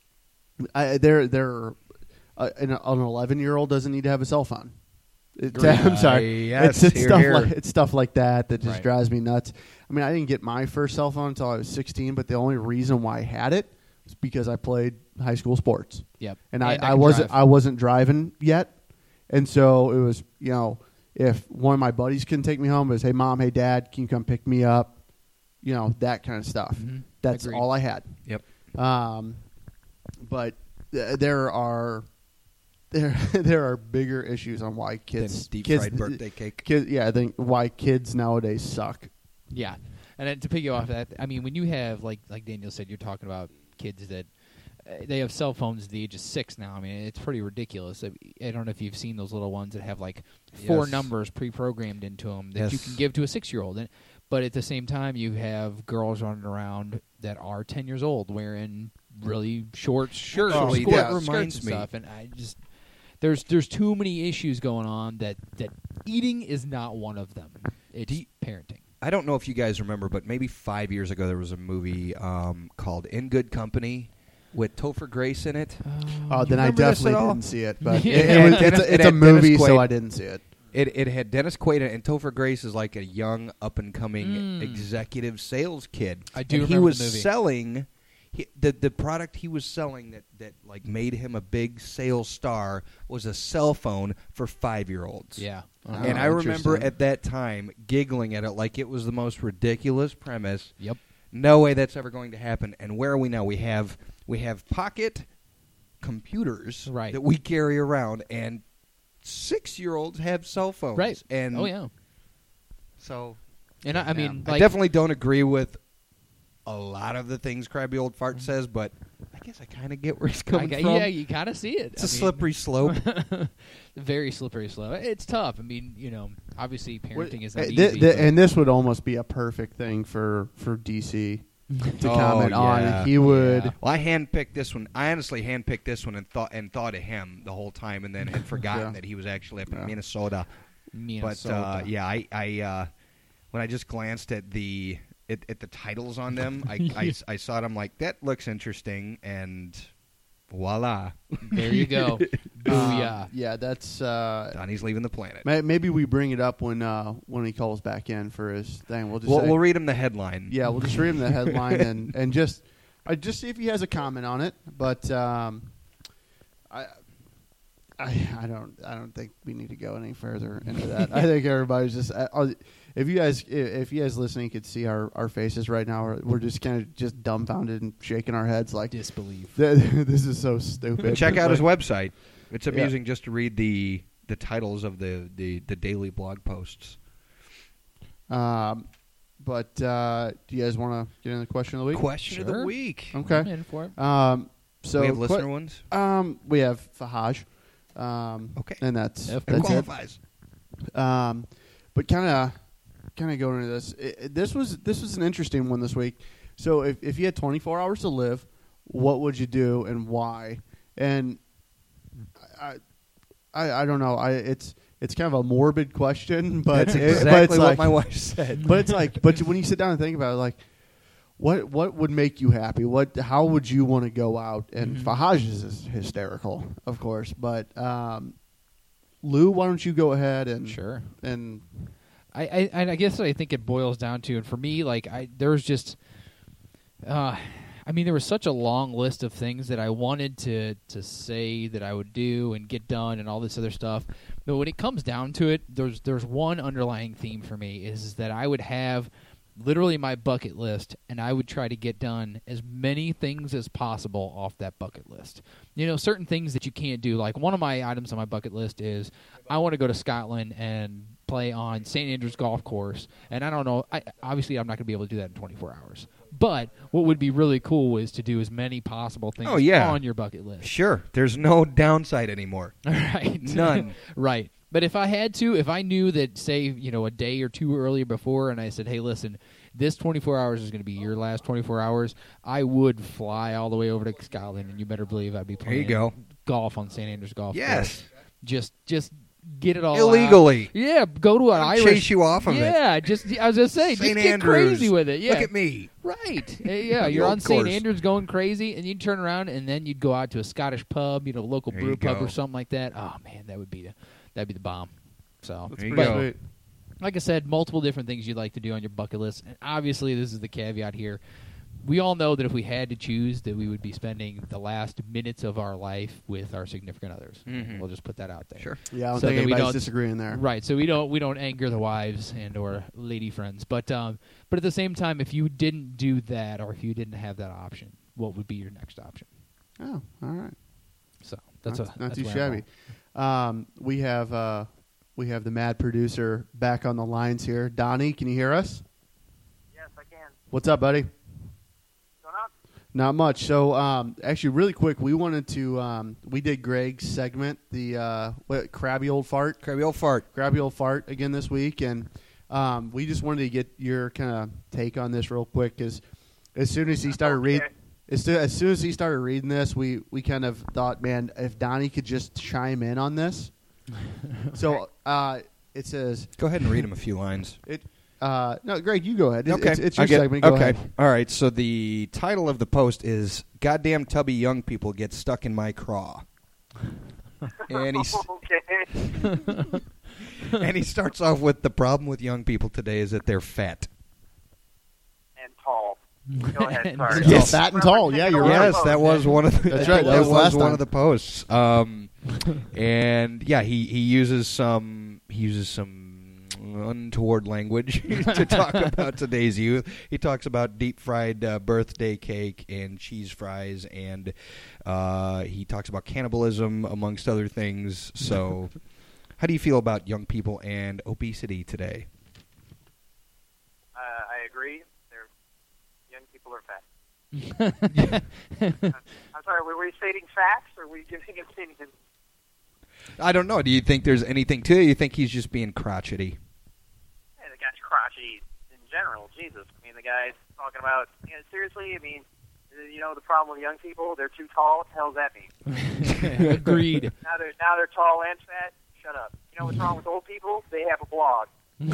I, they're they're uh, an eleven year old doesn't need to have a cell phone. It, I'm sorry. Uh, yes, it's it's here, stuff here. like it's stuff like that that just Right. drives me nuts. I mean, I didn't get my first cell phone until I was sixteen, but the only reason why I had it was because I played high school sports. Yep. And, I, And I I can wasn't drive. I wasn't driving yet, and so it was you know if one of my buddies couldn't take me home, it was hey mom, hey dad, can you come pick me up, you know that kind of stuff. Mhm. That's Agreed. all I had. Yep. Um, but th- there are there there are bigger issues on why Then kids deep kids, fried birthday cake. Kids, yeah, I think why kids nowadays suck. Yeah, and then to pick you off that, I mean, when you have like like Daniel said, you're talking about kids that uh, they have cell phones at the age of six now. I mean, it's pretty ridiculous. I, I don't know if you've seen those little ones that have like four Yes. numbers pre-programmed into them that you Yes. can give to a six-year-old. And, but at the same time, you have girls running around that are ten years old wearing really short shirts, Oh, or that skirts and reminds me. stuff, and I just. There's there's too many issues going on that, that eating is not one of them. It's Do you- parenting. I don't know if you guys remember, but maybe five years ago there was a movie um, called In Good Company with Topher Grace in it. Oh, then I remember this definitely at all? didn't see it. But Yeah. it, it was, Dennis- it's a, it it's a had movie, Dennis so Quaid. I didn't see it. It it had Dennis Quaid in it, and Topher Grace is like a young, up and coming Mm. executive sales kid. I do and he remember was the movie. selling he, the the product he was selling that, that like made him a big sales star was a cell phone for five year olds. Yeah. Oh, And I remember interesting. at that time giggling at it like it was the most ridiculous premise. Yep. No way that's ever going to happen. And where are we now? We have we have pocket computers Right. that we carry around, and six-year-olds have cell phones. Right. And Oh yeah. so And I, I yeah. mean, I like, definitely don't agree with a lot of the things Krabby Old Fart says, but I guess I kind of get where he's I coming gu- from. yeah, you kind of see it. It's I a mean, slippery slope. very slippery slope. It's tough. I mean, you know, obviously parenting is not Uh, easy. th- th- but- and this would almost be a perfect thing for, for D C to Oh, comment yeah. on. He would. Yeah. Well, I handpicked this one. I honestly handpicked this one and thought and thought of him the whole time, and then had forgotten Yeah. that he was actually up in Yeah. Minnesota. Minnesota. But uh, yeah, I, I uh, when I just glanced at the at, at the titles on them, I, I, I saw it. I'm like, that looks interesting, and voila, there you go. Booyah. Um, yeah, that's. Uh, Donnie's leaving the planet. may- maybe we bring it up when uh, when he calls back in for his thing. We'll just We'll, say, we'll read him the headline. yeah, we'll just read him the headline and and just I just see if he has a comment on it. But um, I. I, I don't I don't think we need to go any further into that. I think everybody's just uh, if you guys if you guys listening could see our, our faces right now, we're, we're just kind of just dumbfounded and shaking our heads like Disbelief. this is so stupid. Check out his Like, website. It's Yeah. amusing just to read the the titles of the, the, the daily blog posts. Um, but uh, do you guys want to get in the question of the week? Question of the Sure. week. Okay. I'm in for it. Um, so we have que- listener ones. Um, we have Fahaj. Um, Okay. and that's Yep. That that's it. qualifies. Um, but kind of, kind of going into this. It, it- this was this was an interesting one this week. So if if you had twenty-four hours to live, what would you do and why? And I, I, I don't know. I it's it's kind of a morbid question, but That's it- but exactly it's what like, my wife said. But it's like, but when you sit down and think about it, like, what what would make you happy? What how would you want to go out? And Mhm. Fahaj is hys- hysterical, of course. But um, Lou, why don't you go ahead and Sure. and I, I and I guess I think it boils down to, and for me, like I there's just, uh, I mean, there was such a long list of things that I wanted to to say that I would do and get done and all this other stuff. But when it comes down to it, there's there's one underlying theme for me is that I would have literally my bucket list, and I would try to get done as many things as possible off that bucket list. You know, certain things that you can't do. Like one of my items on my bucket list is I want to go to Scotland and play on Saint Andrews Golf Course. And I don't know, I, obviously I'm not going to be able to do that in twenty-four hours. But what would be really cool is to do as many possible things Oh, yeah. on your bucket list. Sure. There's no downside anymore. Right. None. Right. But if I had to, if I knew that, say, you know, a day or two earlier before, and I said, hey, listen, this twenty-four hours is going to be your last twenty-four hours, I would fly all the way over to Scotland, and you better believe I'd be There you playing go. golf on Saint Andrews Golf Yes. Course. Just, just get it all Illegally. out. Yeah, go to an I'll Irish. chase you off of it. Yeah, just I was just saying, just Saint get Andrews. crazy with it. Yeah, Look at me. Right. Uh, yeah, The you're old on Saint course. Andrews going crazy, and you'd turn around, and then you'd go out to a Scottish pub, you know, local There brew you pub go. or something like that. Oh man, that would be the that'd be the bomb. So, There you but, go. Sweet. like I said, multiple different things you'd like to do on your bucket list, and obviously this is the caveat here. We all know that if we had to choose, that we would be spending the last minutes of our life with our significant others. Mhm. We'll just put that out there. Sure. Yeah, I don't So think that we anybody's don't- disagreeing there. Right, so we don't we don't anger the wives and or lady friends, but um, but at the same time, if you didn't do that or if you didn't have that option, what would be your next option? Oh, all right. So that's not, a, not that's too where I'm shabby. Um, we have uh, we have the mad producer back on the lines here. Donnie, can you hear us? Yes, I can. What's up, buddy? Going on? Not much. So, um, actually, really quick, we wanted to. Um, we did Greg's segment, the uh, what, crabby old fart, Crabby old fart. crabby old fart again this week, and um, we just wanted to get your kind of take on this real quick because as soon as he started reading. Okay. As soon, as soon as he started reading this, we, we kind of thought, man, if Donnie could just chime in on this. So uh, it says, Go ahead and read him a few lines. it. Uh, no, Greg, you go ahead. It- Okay. It's, it's I your get- segment. Go okay. ahead. All right. So the title of the post is "Goddamn Tubby Young People Get Stuck in My Craw," and he's Okay. and he starts off with the problem with young people today is that they're fat. And tall. Go ahead. Sorry. Yeah, fat and tall. Yeah, you're right. Yes, that was one of the, That's right, that That was was last one time. of the posts. Um, and yeah, he, he uses some he uses some untoward language to talk about today's youth. He talks about deep fried uh, birthday cake and cheese fries, and uh, he talks about cannibalism amongst other things. So, how do you feel about young people and obesity today? Uh, I agree. They're, young people are fat. I'm sorry, were we stating facts or were we giving opinions? I don't know. Do you think there's anything to it? You think he's just being crotchety? Yeah, the guy's crotchety in general. Jesus. I mean, the guy's talking about, you know, seriously, I mean, you know, the problem with young people, they're too tall. What the hell does that mean? Agreed. Now they're, now they're tall and fat? Shut up. You know what's wrong with old people? They have a blog.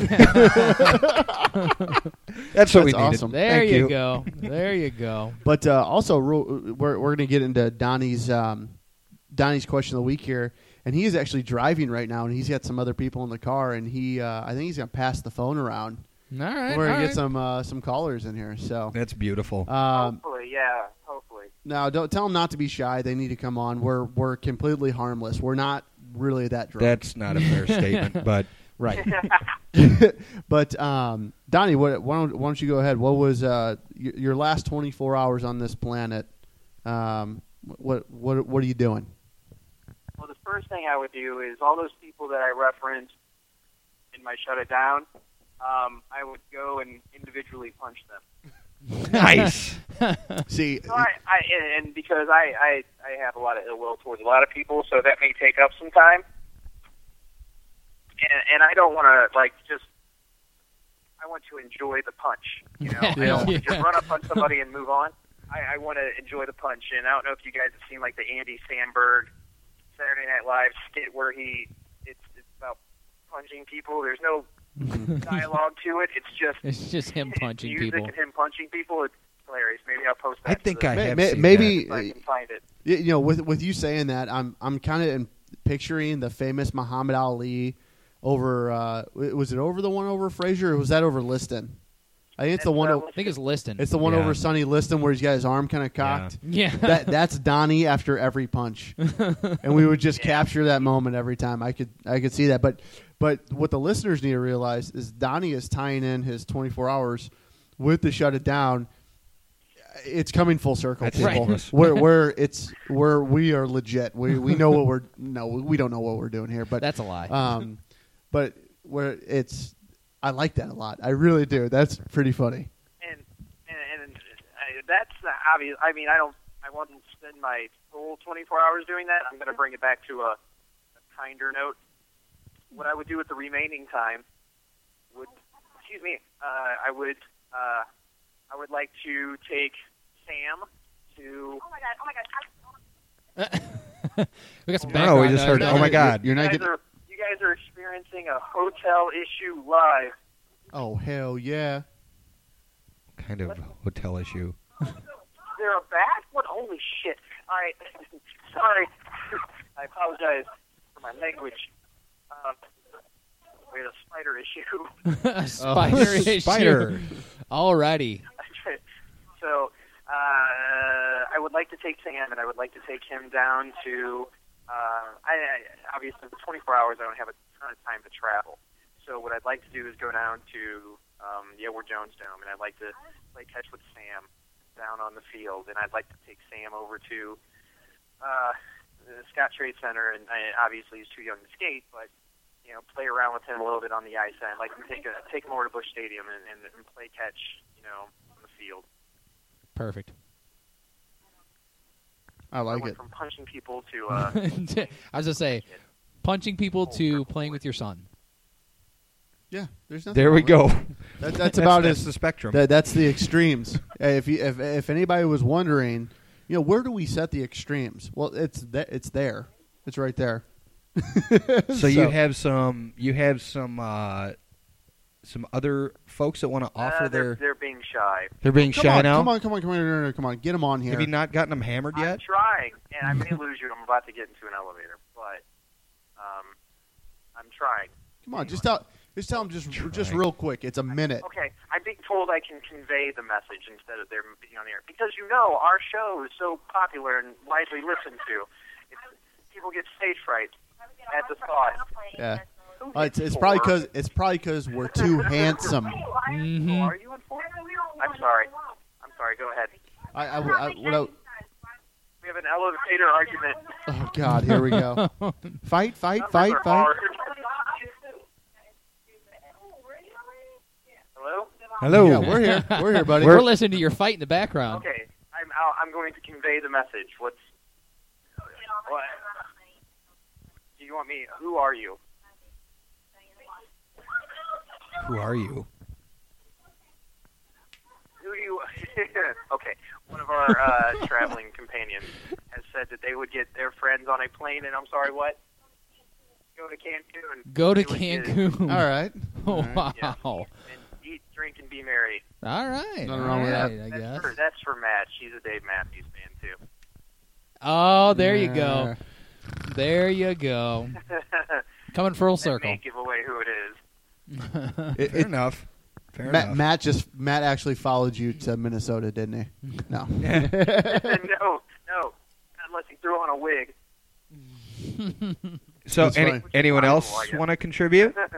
That's what we That's needed. awesome. There Thank you, you. go. There you go. But uh, also, ro- we're we're going to get into Donnie's um, Donnie's question of the week here, and he is actually driving right now, and he's got some other people in the car, and he uh, I think he's going to pass the phone around. All right. We're going all to get right. some uh, some callers in here. So That's beautiful. um, Hopefully, yeah, hopefully. now, don't tell them not to be shy. They need to come on. We're we're completely harmless. We're not really that drunk. That's not a fair statement, but Right. But um, Donnie, what, why, don't, why don't you go ahead? What was uh, your, your last twenty-four hours on this planet? Um, what what what are you doing? Well, the first thing I would do is all those people that I referenced in my Shut It Down, um, I would go and individually punch them. nice. See, So I, I and and because I, I, I have a lot of ill will towards a lot of people, so that may take up some time. And, and I don't want to, like, just, I want to enjoy the punch. You know, I don't want to just Yeah. run up on somebody and move on. I, I want to enjoy the punch. And I don't know if you guys have seen, like, the Andy Samberg Saturday Night Live skit where he, it's, it's about punching people. There's no dialogue to it. It's just It's just him punching music people. and him punching people. It's hilarious. Maybe I'll post that. I to think the- I May- have may- seen maybe- if I can find it. y- you know, with with you saying that, I'm I'm kind of picturing the famous Muhammad Ali over. Uh, w- was it over the one over Frazier, or was that over Liston? I think it's the That's, one. uh, o- I think it's Liston. It's the one Yeah. over Sonny Liston where he's got his arm kind of cocked. yeah. That that's Donnie after every punch, and we would just Yeah. capture that moment every time. I could I could see that, but but what the listeners need to realize is Donnie is tying in his twenty-four hours with the Shut It Down. It's coming full circle, That's people. right. We're we're it's we're we are legit. We we know what we're no we don't know what we're doing here, but That's a lie. um, but where it's I like that a lot. I really do. That's pretty funny. and, and and that's uh, obvious. I mean, I don't. I wouldn't spend my full twenty-four hours doing that. I'm going to bring it back to a, a kinder note. What I would do with the remaining time would, excuse me, uh, I would, uh, I would like to take Sam to. Oh my god! Oh my god! we got some No, background we just noise. heard, oh my God. You're you not guys getting. are you guys are experiencing a hotel issue live. Oh hell yeah! Kind of hotel issue. They're a bat? What? Holy shit! All right, sorry. I apologize for my language. Um, we had a spider issue. A spider Oh, issue. spider. Alrighty. So uh, I would like to take Sam, and I would like to take him down to. Uh, I, I obviously for twenty-four hours I don't have a ton of time to travel. So what I'd like to do is go down to um, the Edward Jones Dome, and I'd like to play catch with Sam down on the field, and I'd like to take Sam over to uh, the Scott Trade Center, and I, obviously he's too young to skate, but you know, play around with him a little bit on the ice, and I'd like to take a, take him over to Busch Stadium and, and, and play catch, you know, on the field. Perfect. I like I went it. from punching people to uh, I was gonna say, punching people to playing with your son. Yeah, there's nothing. There wrong we with go. it. That, that's about that's as the spectrum. That, that's the extremes. Hey, if, you, if if anybody was wondering, you know, where do we set the extremes? Well, it's th- it's there. It's right there. so you have some you have some uh, some other folks that want to offer uh, they're, their they're being shy. they're being come shy on, now. Come on, come on, come on, no, no, no, come on, get them on here. Have you not gotten them hammered I'm yet? trying, and I may lose you. I'm about to get into an elevator, but um, I'm trying. Come on, just tell just tell them just just real quick. It's a minute. Okay, I'm being told I can convey the message instead of their being on the air because you know our show is so popular and widely listened to. It's, people get stage fright at the thought. Yeah, uh, it's it's probably because it's probably because we're too handsome. Mm-hmm. Oh, are you in for? I'm sorry. I'm sorry. Go ahead. I, I, I, what I, We have an elevator argument. oh God, here we go. Fight, fight, Numbers fight, are fight. hard. Hello. Hello. Yeah, we're here. We're here, buddy. We're listening to your fight in the background. Okay, I'm out. I'm going to convey the message. What's what? Do you want me? Who are you? Who are you? Who do you? Okay, one of our uh, traveling companions has said that they would get their friends on a plane, and I'm sorry, what? Go to Cancun. Go to Do what you did. Cancun. All right. Oh, All right. wow. Yeah. And eat, drink, and be merry. All right. Nothing All wrong with right, that. I That's guess. for, that's for Matt. She's a Dave Matthews fan too. Oh, there you go. There you go. Coming full That circle. may give away who it is. It, Fair enough. Fair Matt, enough. Matt just Matt actually followed you to Minnesota, didn't he? No. no, no, unless he threw on a wig. So, That's any, fine. anyone Possible, else I guess. want to contribute? Uh,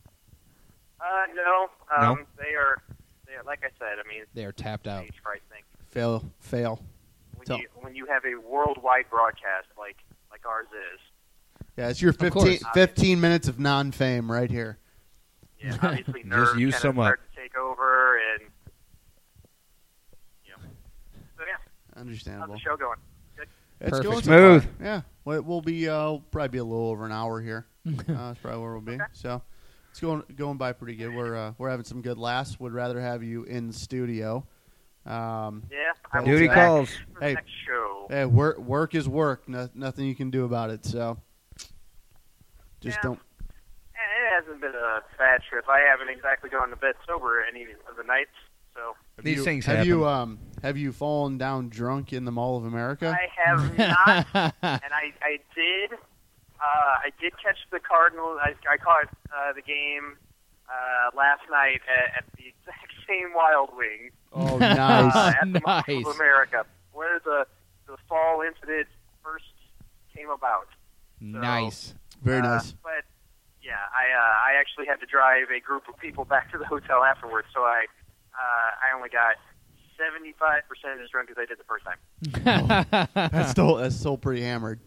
no, um, No? they are. They are. Like I said, I mean, They're tapped out. stage fright thing. Fail, fail. When So- you when you have a worldwide broadcast like like ours is, Yeah, it's your course. fifteen, fifteen minutes of non-fame right here. yeah, obviously Just nerves use kind some of up. start to take over, and you know. So yeah, how's Understandable. the show going? It's Perfect. going so Smooth. far. Yeah, well, we'll be uh, probably be a little over an hour here. uh, that's probably where we'll be. Okay. So it's going going by pretty good. We're uh, we're having some good laughs. Would rather have you in studio. Um, Yeah, I will Duty be back calls. for the Hey. next show. hey, work work is work. No, nothing you can do about it. So just Yeah. don't. Eh, It hasn't been a bad trip. I haven't exactly gone to bed sober any of the nights, so Have These you, things have happen. you um have you fallen down drunk in the Mall of America? I have not. And I, I did, uh, I did catch the Cardinals. I, I caught uh, the game uh, last night at, at the exact same Wild Wings Oh, uh, nice. at the Mall Nice. of America, where the the fall incident first came about. Nice. Very Uh, nice. But yeah, I uh, I actually had to drive a group of people back to the hotel afterwards, so I uh, I only got seventy-five percent as drunk as I did the first time. That's still that's still pretty hammered.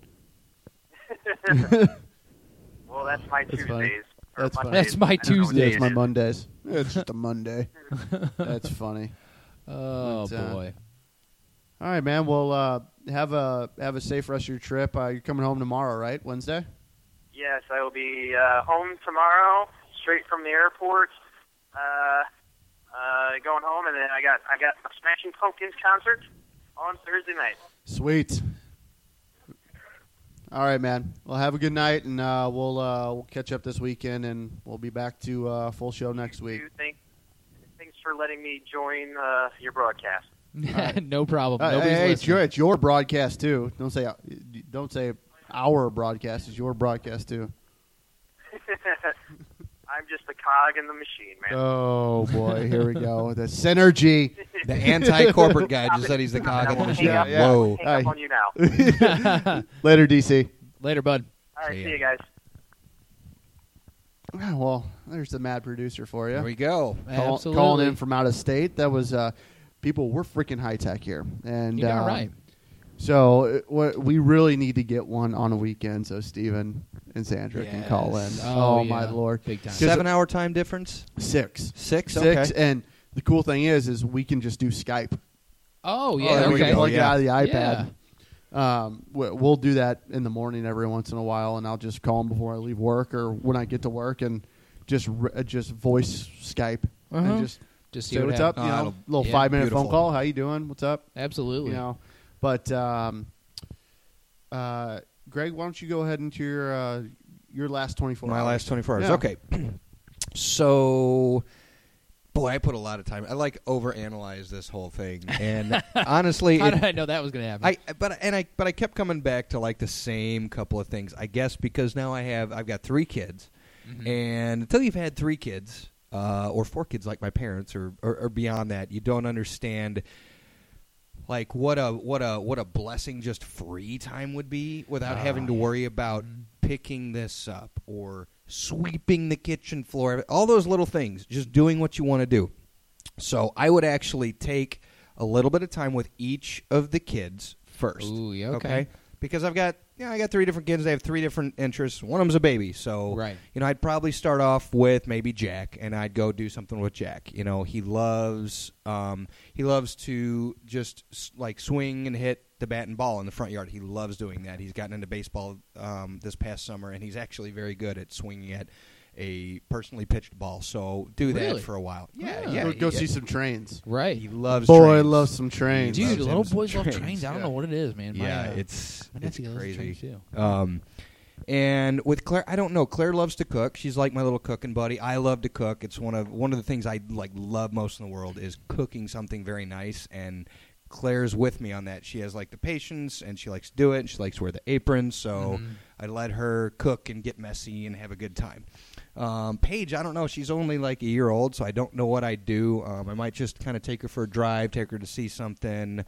Well, that's my That's funny. Tuesdays. or That's funny. Mondays. That's my I don't know what Tuesdays. Yeah, day it's it my is. Mondays. It's just a Monday. That's funny. Oh, But, uh, boy. All right, man. Well, uh, have a have a safe rest of your trip. Uh, you're coming home tomorrow, right? Wednesday? Yes, I will be uh, home tomorrow, straight from the airport. Uh, uh, going home, and then I got I got a Smashing Pumpkins concert on Thursday night. Sweet. All right, man. Well, have a good night, and uh, we'll uh, we'll catch up this weekend, and we'll be back to uh, full show next week. Thank, thanks for letting me join uh, your broadcast. No problem. Uh, Nobody's hey, it's listening. your it's your broadcast too. Don't say don't say our broadcast. It's your broadcast too. I'm just a cog in the machine, man. Oh boy, here we go. The synergy. The anti-corporate guy just said he's the cog in the machine. Yeah, yeah. Whoa. Hang up on you now. Later, D C. Later, bud. All right, See see, ya. you guys. Yeah, well, there's the mad producer for you. There we go. Call, Absolutely. calling in from out of state. That was uh, people. We're freaking high tech here, and You're darn um, right. So uh, what, we really need to get one on a weekend so Steven and Sandra can call in. Yes. Oh, Oh, my yeah. lord, Big time. Seven-hour time difference? six, Six? six, Okay. and the cool thing is, is we can just do Skype. Oh, Oh, yeah. there we we can okay. go. plug it yeah. out of the iPad. Um, we- we'll do that in the morning every once in a while, and I'll just call them before I leave work or when I get to work, and just re- uh, just voice Skype Uh-huh. and just Just see say what what's up. happens. You Oh, know, it'll- little yeah, five minute phone beautiful. call. How you doing? What's up? Absolutely. You know, but um, uh, Greg, why don't you go ahead into your uh, your last twenty four? My hours. last twenty-four hours. Yeah. Okay. So, boy, I put a lot of time. I like overanalyze this whole thing, and honestly, How it- did I know that was going to happen? I but and I but I kept coming back to like the same couple of things. I guess because now I have I've got three kids, Mhm. and until you've had three kids uh, or four kids like my parents or, or or beyond that, you don't understand. Like what a what a what a blessing just free time would be without Oh, having to yeah. worry about picking this up or sweeping the kitchen floor, all those little things, just doing what you want to do. So I would actually take a little bit of time with each of the kids first. Ooh, yeah, okay. Because I've got yeah, I got three different kids. They have three different interests. One of them's a baby, so Right. you know, I'd probably start off with maybe Jack, and I'd go do something with Jack. You know, he loves um, he loves to just s- like swing and hit the bat and ball in the front yard. He loves doing that. He's gotten into baseball um, this past summer, and he's actually very good at swinging at a personally pitched ball. So do that Really? for a while. Yeah. Yeah, yeah. Go, go yeah. see some trains. Right. He loves Boy, trains. loves some trains. Dude, loves him little some boys love trains, trains. I don't yeah. know what it is, man. My, Yeah, uh, it's my it's nephew loves crazy. trains, too. Um, and with Claire, I don't know. Claire loves to cook. She's like my little cooking buddy. I love to cook. It's one of one of the things I like love most in the world is cooking something very nice. And Claire's with me on that. She has like the patience, and she likes to do it. And she likes to wear the apron. So Mhm. I let her cook and get messy and have a good time. Um, Paige, I don't know. She's only like a year old, so I don't know what I do. Um, I might just kind of take her for a drive, take her to see something.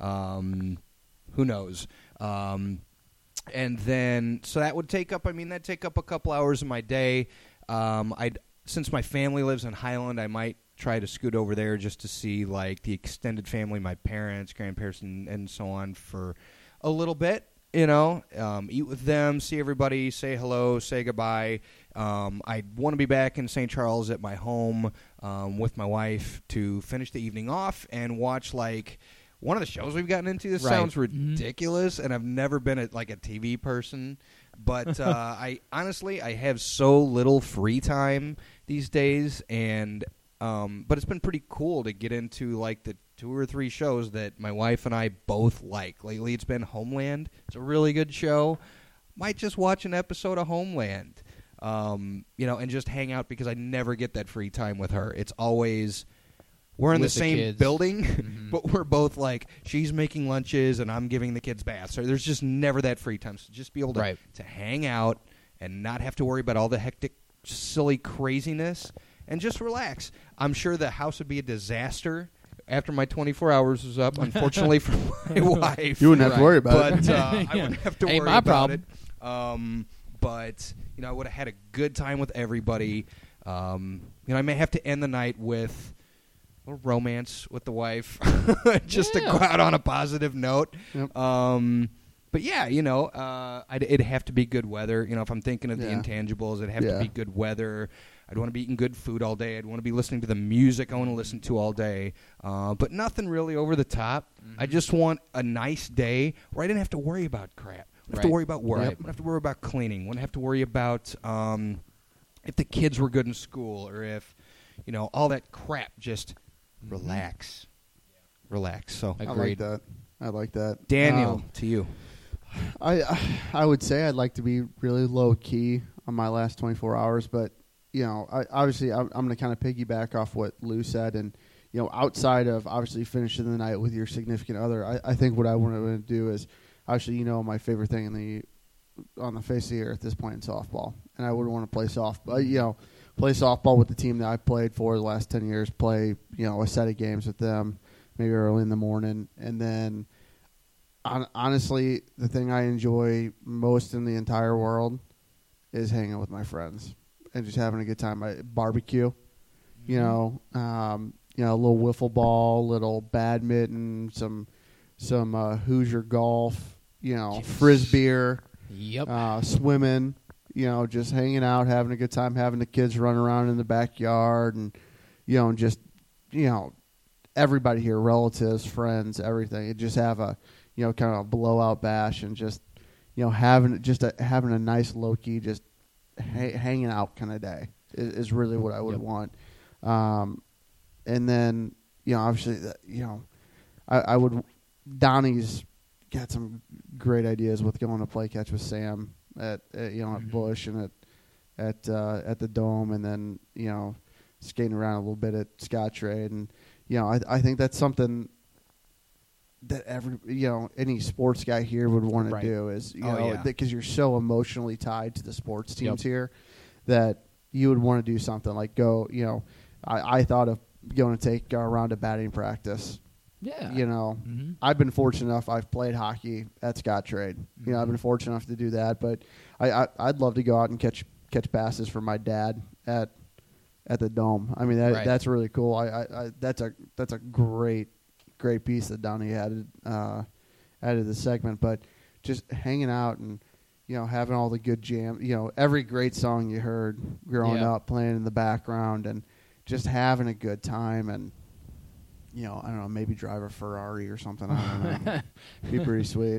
Um, who knows? Um, and then, so that would take up. I mean, that take up a couple hours of my day. Um, I'd since my family lives in Highland, I might try to scoot over there just to see like the extended family, my parents, grandparents, and, and so on for a little bit. You know, um, eat with them, see everybody, say hello, say goodbye. Um, I want to be back in Saint Charles at my home um, with my wife to finish the evening off and watch like one of the shows we've gotten into. This Right. sounds Mhm. ridiculous, and I've never been a, like a T V person, but uh, I honestly I have so little free time these days, and um, but it's been pretty cool to get into like the two or three shows that my wife and I both like. Lately, it's been Homeland. It's a really good show. Might just watch an episode of Homeland, um, you know, and just hang out because I never get that free time with her. It's always we're in With the the same kids. building, Mhm. but we're both like she's making lunches and I'm giving the kids baths. So there's just never that free time. So just be able to Right. to hang out and not have to worry about all the hectic, silly craziness, and just relax. I'm sure the house would be a disaster after my twenty-four hours was up, unfortunately for my wife. You wouldn't have to Right. worry about But it. uh, I Yeah. wouldn't have to Ain't worry my about problem. it. Um, but, you know, I would have had a good time with everybody. Um, you know, I may have to end the night with a little romance with the wife just to Yeah. go out on a positive note. Yep. Um, but, yeah, you know, uh, I'd, it'd have to be good weather. You know, if I'm thinking of the Yeah. intangibles, it'd have Yeah. to be good weather. I'd want to be eating good food all day. I'd want to be listening to the music I want to listen to all day. Uh, but nothing really over the top. Mm-hmm. I just want a nice day where I didn't have to worry about crap. I don't have to Right. worry about work. Yep. I don't have to worry about cleaning. I wouldn't have to worry about um, if the kids were good in school or if, you know, all that crap. Just Mm-hmm. relax. Relax. So, I like Agreed. that. I like that. Daniel, Um, to you. I I would say I'd like to be really low key on my last twenty-four hours, but you know, I, obviously I'm, I'm going to kind of piggyback off what Lou said, and you know, outside of obviously finishing the night with your significant other, I, I think what I want to do is actually, you know, my favorite thing in the on the face of the earth at this point in softball, and I would want to play softball. You know, play softball with the team that I played for the last ten years. Play you know a set of games with them, maybe early in the morning, and then. Honestly, the thing I enjoy most in the entire world is hanging with my friends and just having a good time. I, barbecue, mm-hmm. you know, um, you know, a little wiffle ball, little badminton, some some uh, Hoosier golf, you know, Yes. frisbee, Yep. uh, swimming, you know, just hanging out, having a good time, having the kids run around in the backyard, and you know, and just you know, everybody here, relatives, friends, everything, and just have a you know, kind of a blowout bash, and just, you know, having just a, having a nice low key, just ha- hanging out kind of day is, is really what I would Yep. want. Um, and then, you know, obviously, the, you know, I, I would. Donnie's got some great ideas with going to play catch with Sam at, at you know Mm-hmm. at Bush and at at uh, at the Dome, and then you know skating around a little bit at Scottrade, and you know, I I think that's something that every you know any sports guy here would want Right. to do is you Oh, know yeah. because you're so emotionally tied to the sports teams Yep. here that you would want to do something like go you know I, I thought of going to take a round of batting practice. Yeah. You know, Mm-hmm. I've been fortunate enough. I've played hockey at Scottrade. You know, I've been fortunate enough to do that. But I, I I'd love to go out and catch catch passes for my dad at at the Dome. I mean, that, Right. that's really cool. I, I, I that's a that's a great great piece that Donnie added uh, added the segment. But just hanging out and you know having all the good jam. You know, every great song you heard growing Yeah. up playing in the background, and just having a good time. And you know, I don't know, maybe drive a Ferrari or something. I don't know. Be pretty sweet.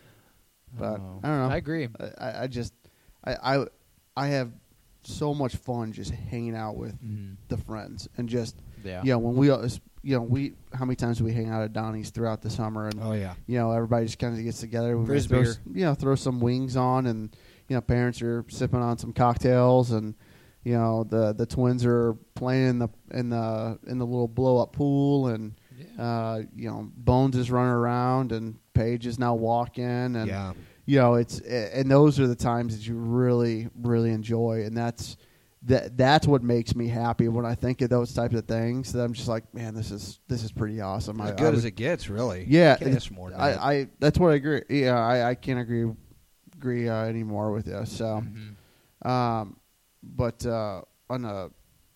But Oh. I don't know. I agree. I, I just, I, I, I have so much fun just hanging out with Mhm. the friends and just, Yeah. you know, when we, uh, you know, we, how many times do we hang out at Donnie's throughout the summer, and Oh, yeah. you know, everybody just kind of gets together. We Frisbeer. throw, s- you know, throw some wings on, and you know, parents are sipping on some cocktails, and you know, the the twins are playing in the in the in the little blow up pool, and uh, you know, Bones is running around, and Paige is now walking, and Yeah. you know, it's and those are the times that you really really enjoy, and that's that that's what makes me happy when I think of those types of things. That I'm just like, man, this is this is pretty awesome. As I, good I as would- it gets, really. yeah, You can't ask more than I, that. I that's what I agree. Yeah, I, I can't agree agree uh, anymore with you. So, Mhm. um, but uh, on a,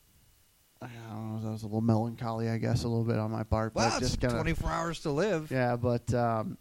I don't know, that was a little melancholy, I guess, a little bit on my part. Well, but it's just kind of twenty-four hours to live. yeah, but um,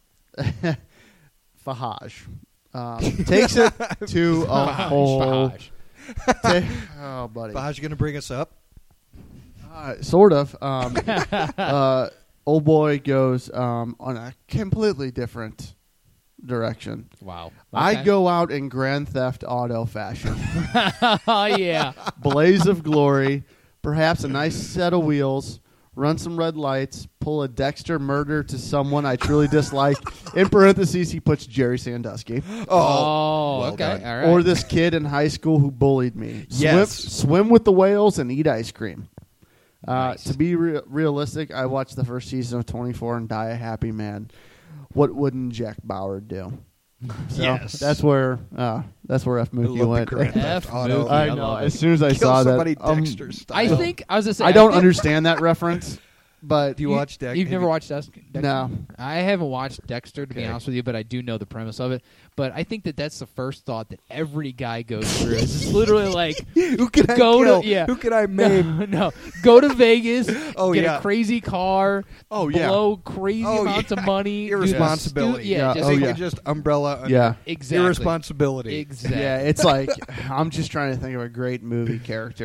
Fahaj um, takes it to a Fahaj, whole. Fahaj. ta- oh, buddy, Bahaj, you going to bring us up? Uh, sort of. Um, uh, old boy goes um, on a completely different direction. Wow. I Okay. go out in Grand Theft Auto fashion. Oh yeah. Blaze of glory, perhaps a nice set of wheels, run some red lights, pull a Dexter murder to someone I truly dislike. In parentheses, he puts Jerry Sandusky. Oh, well okay. done. All right. Or this kid in high school who bullied me. Yes. Swim, swim with the whales and eat ice cream. Uh, Nice. To be re- realistic, I watched the first season of twenty-four and die a happy man. What wouldn't Jack Bauer do? So Yes. that's where uh, that's where F. I Mookie love the went. Grand Theft F. Auto. Mookie. I I know. love As it. soon as I Kill saw somebody that, um, Dexter style. I think I was gonna say. I don't think- understand that reference, but Do you watch Dexter? You've never watched Dex- Dexter? No. I haven't watched Dexter, to be Okay. honest with you, but I do know the premise of it. But I think that that's the first thought that every guy goes through. Is it's literally like, Who can I go kill? to yeah, Who can I maim? no, no, go to Vegas, Oh, get yeah. a crazy car, Oh, yeah. blow crazy Oh, amounts yeah. of money, do the Irresponsibility. stu- yeah, Yeah. just Oh, Think yeah. of just umbrella. under yeah, exactly, Irresponsibility. exactly. yeah. It's like I'm just trying to think of a great movie character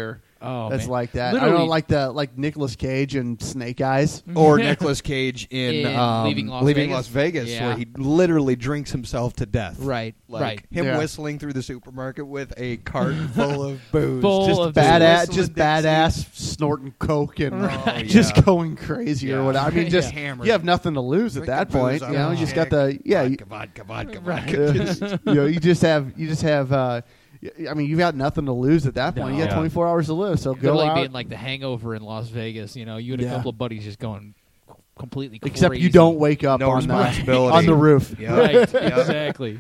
Oh, that's man. like that. I Literally- don't like the like Nicolas Cage and Snake Eyes. Or Nicolas Cage in, In um, Leaving Las Vegas? Las Vegas, Yeah. where he literally drinks himself to death. Right, Like right. him Yeah. whistling through the supermarket with a cart full of booze. Full just of Badass, whistling just Dixie. badass snorting coke and Right. just Yeah. going crazy Yeah. or whatever. I mean, just Yeah. Hammered. you have nothing to lose at Drinking that point. booze You out know, of you a just got keg. the yeah. You, Vodka, vodka, vodka, Right. vodka. you know, you just have you just have. Uh, y- I mean, you've got nothing to lose at that point. No. You got Yeah. twenty-four hours to live, so They're go like out. being like the Hangover in Las Vegas. You know, you and a Yeah. couple of buddies just going completely crazy. Except you don't wake up No on, the, responsibility. on the roof. Yeah. Right, Yeah. exactly.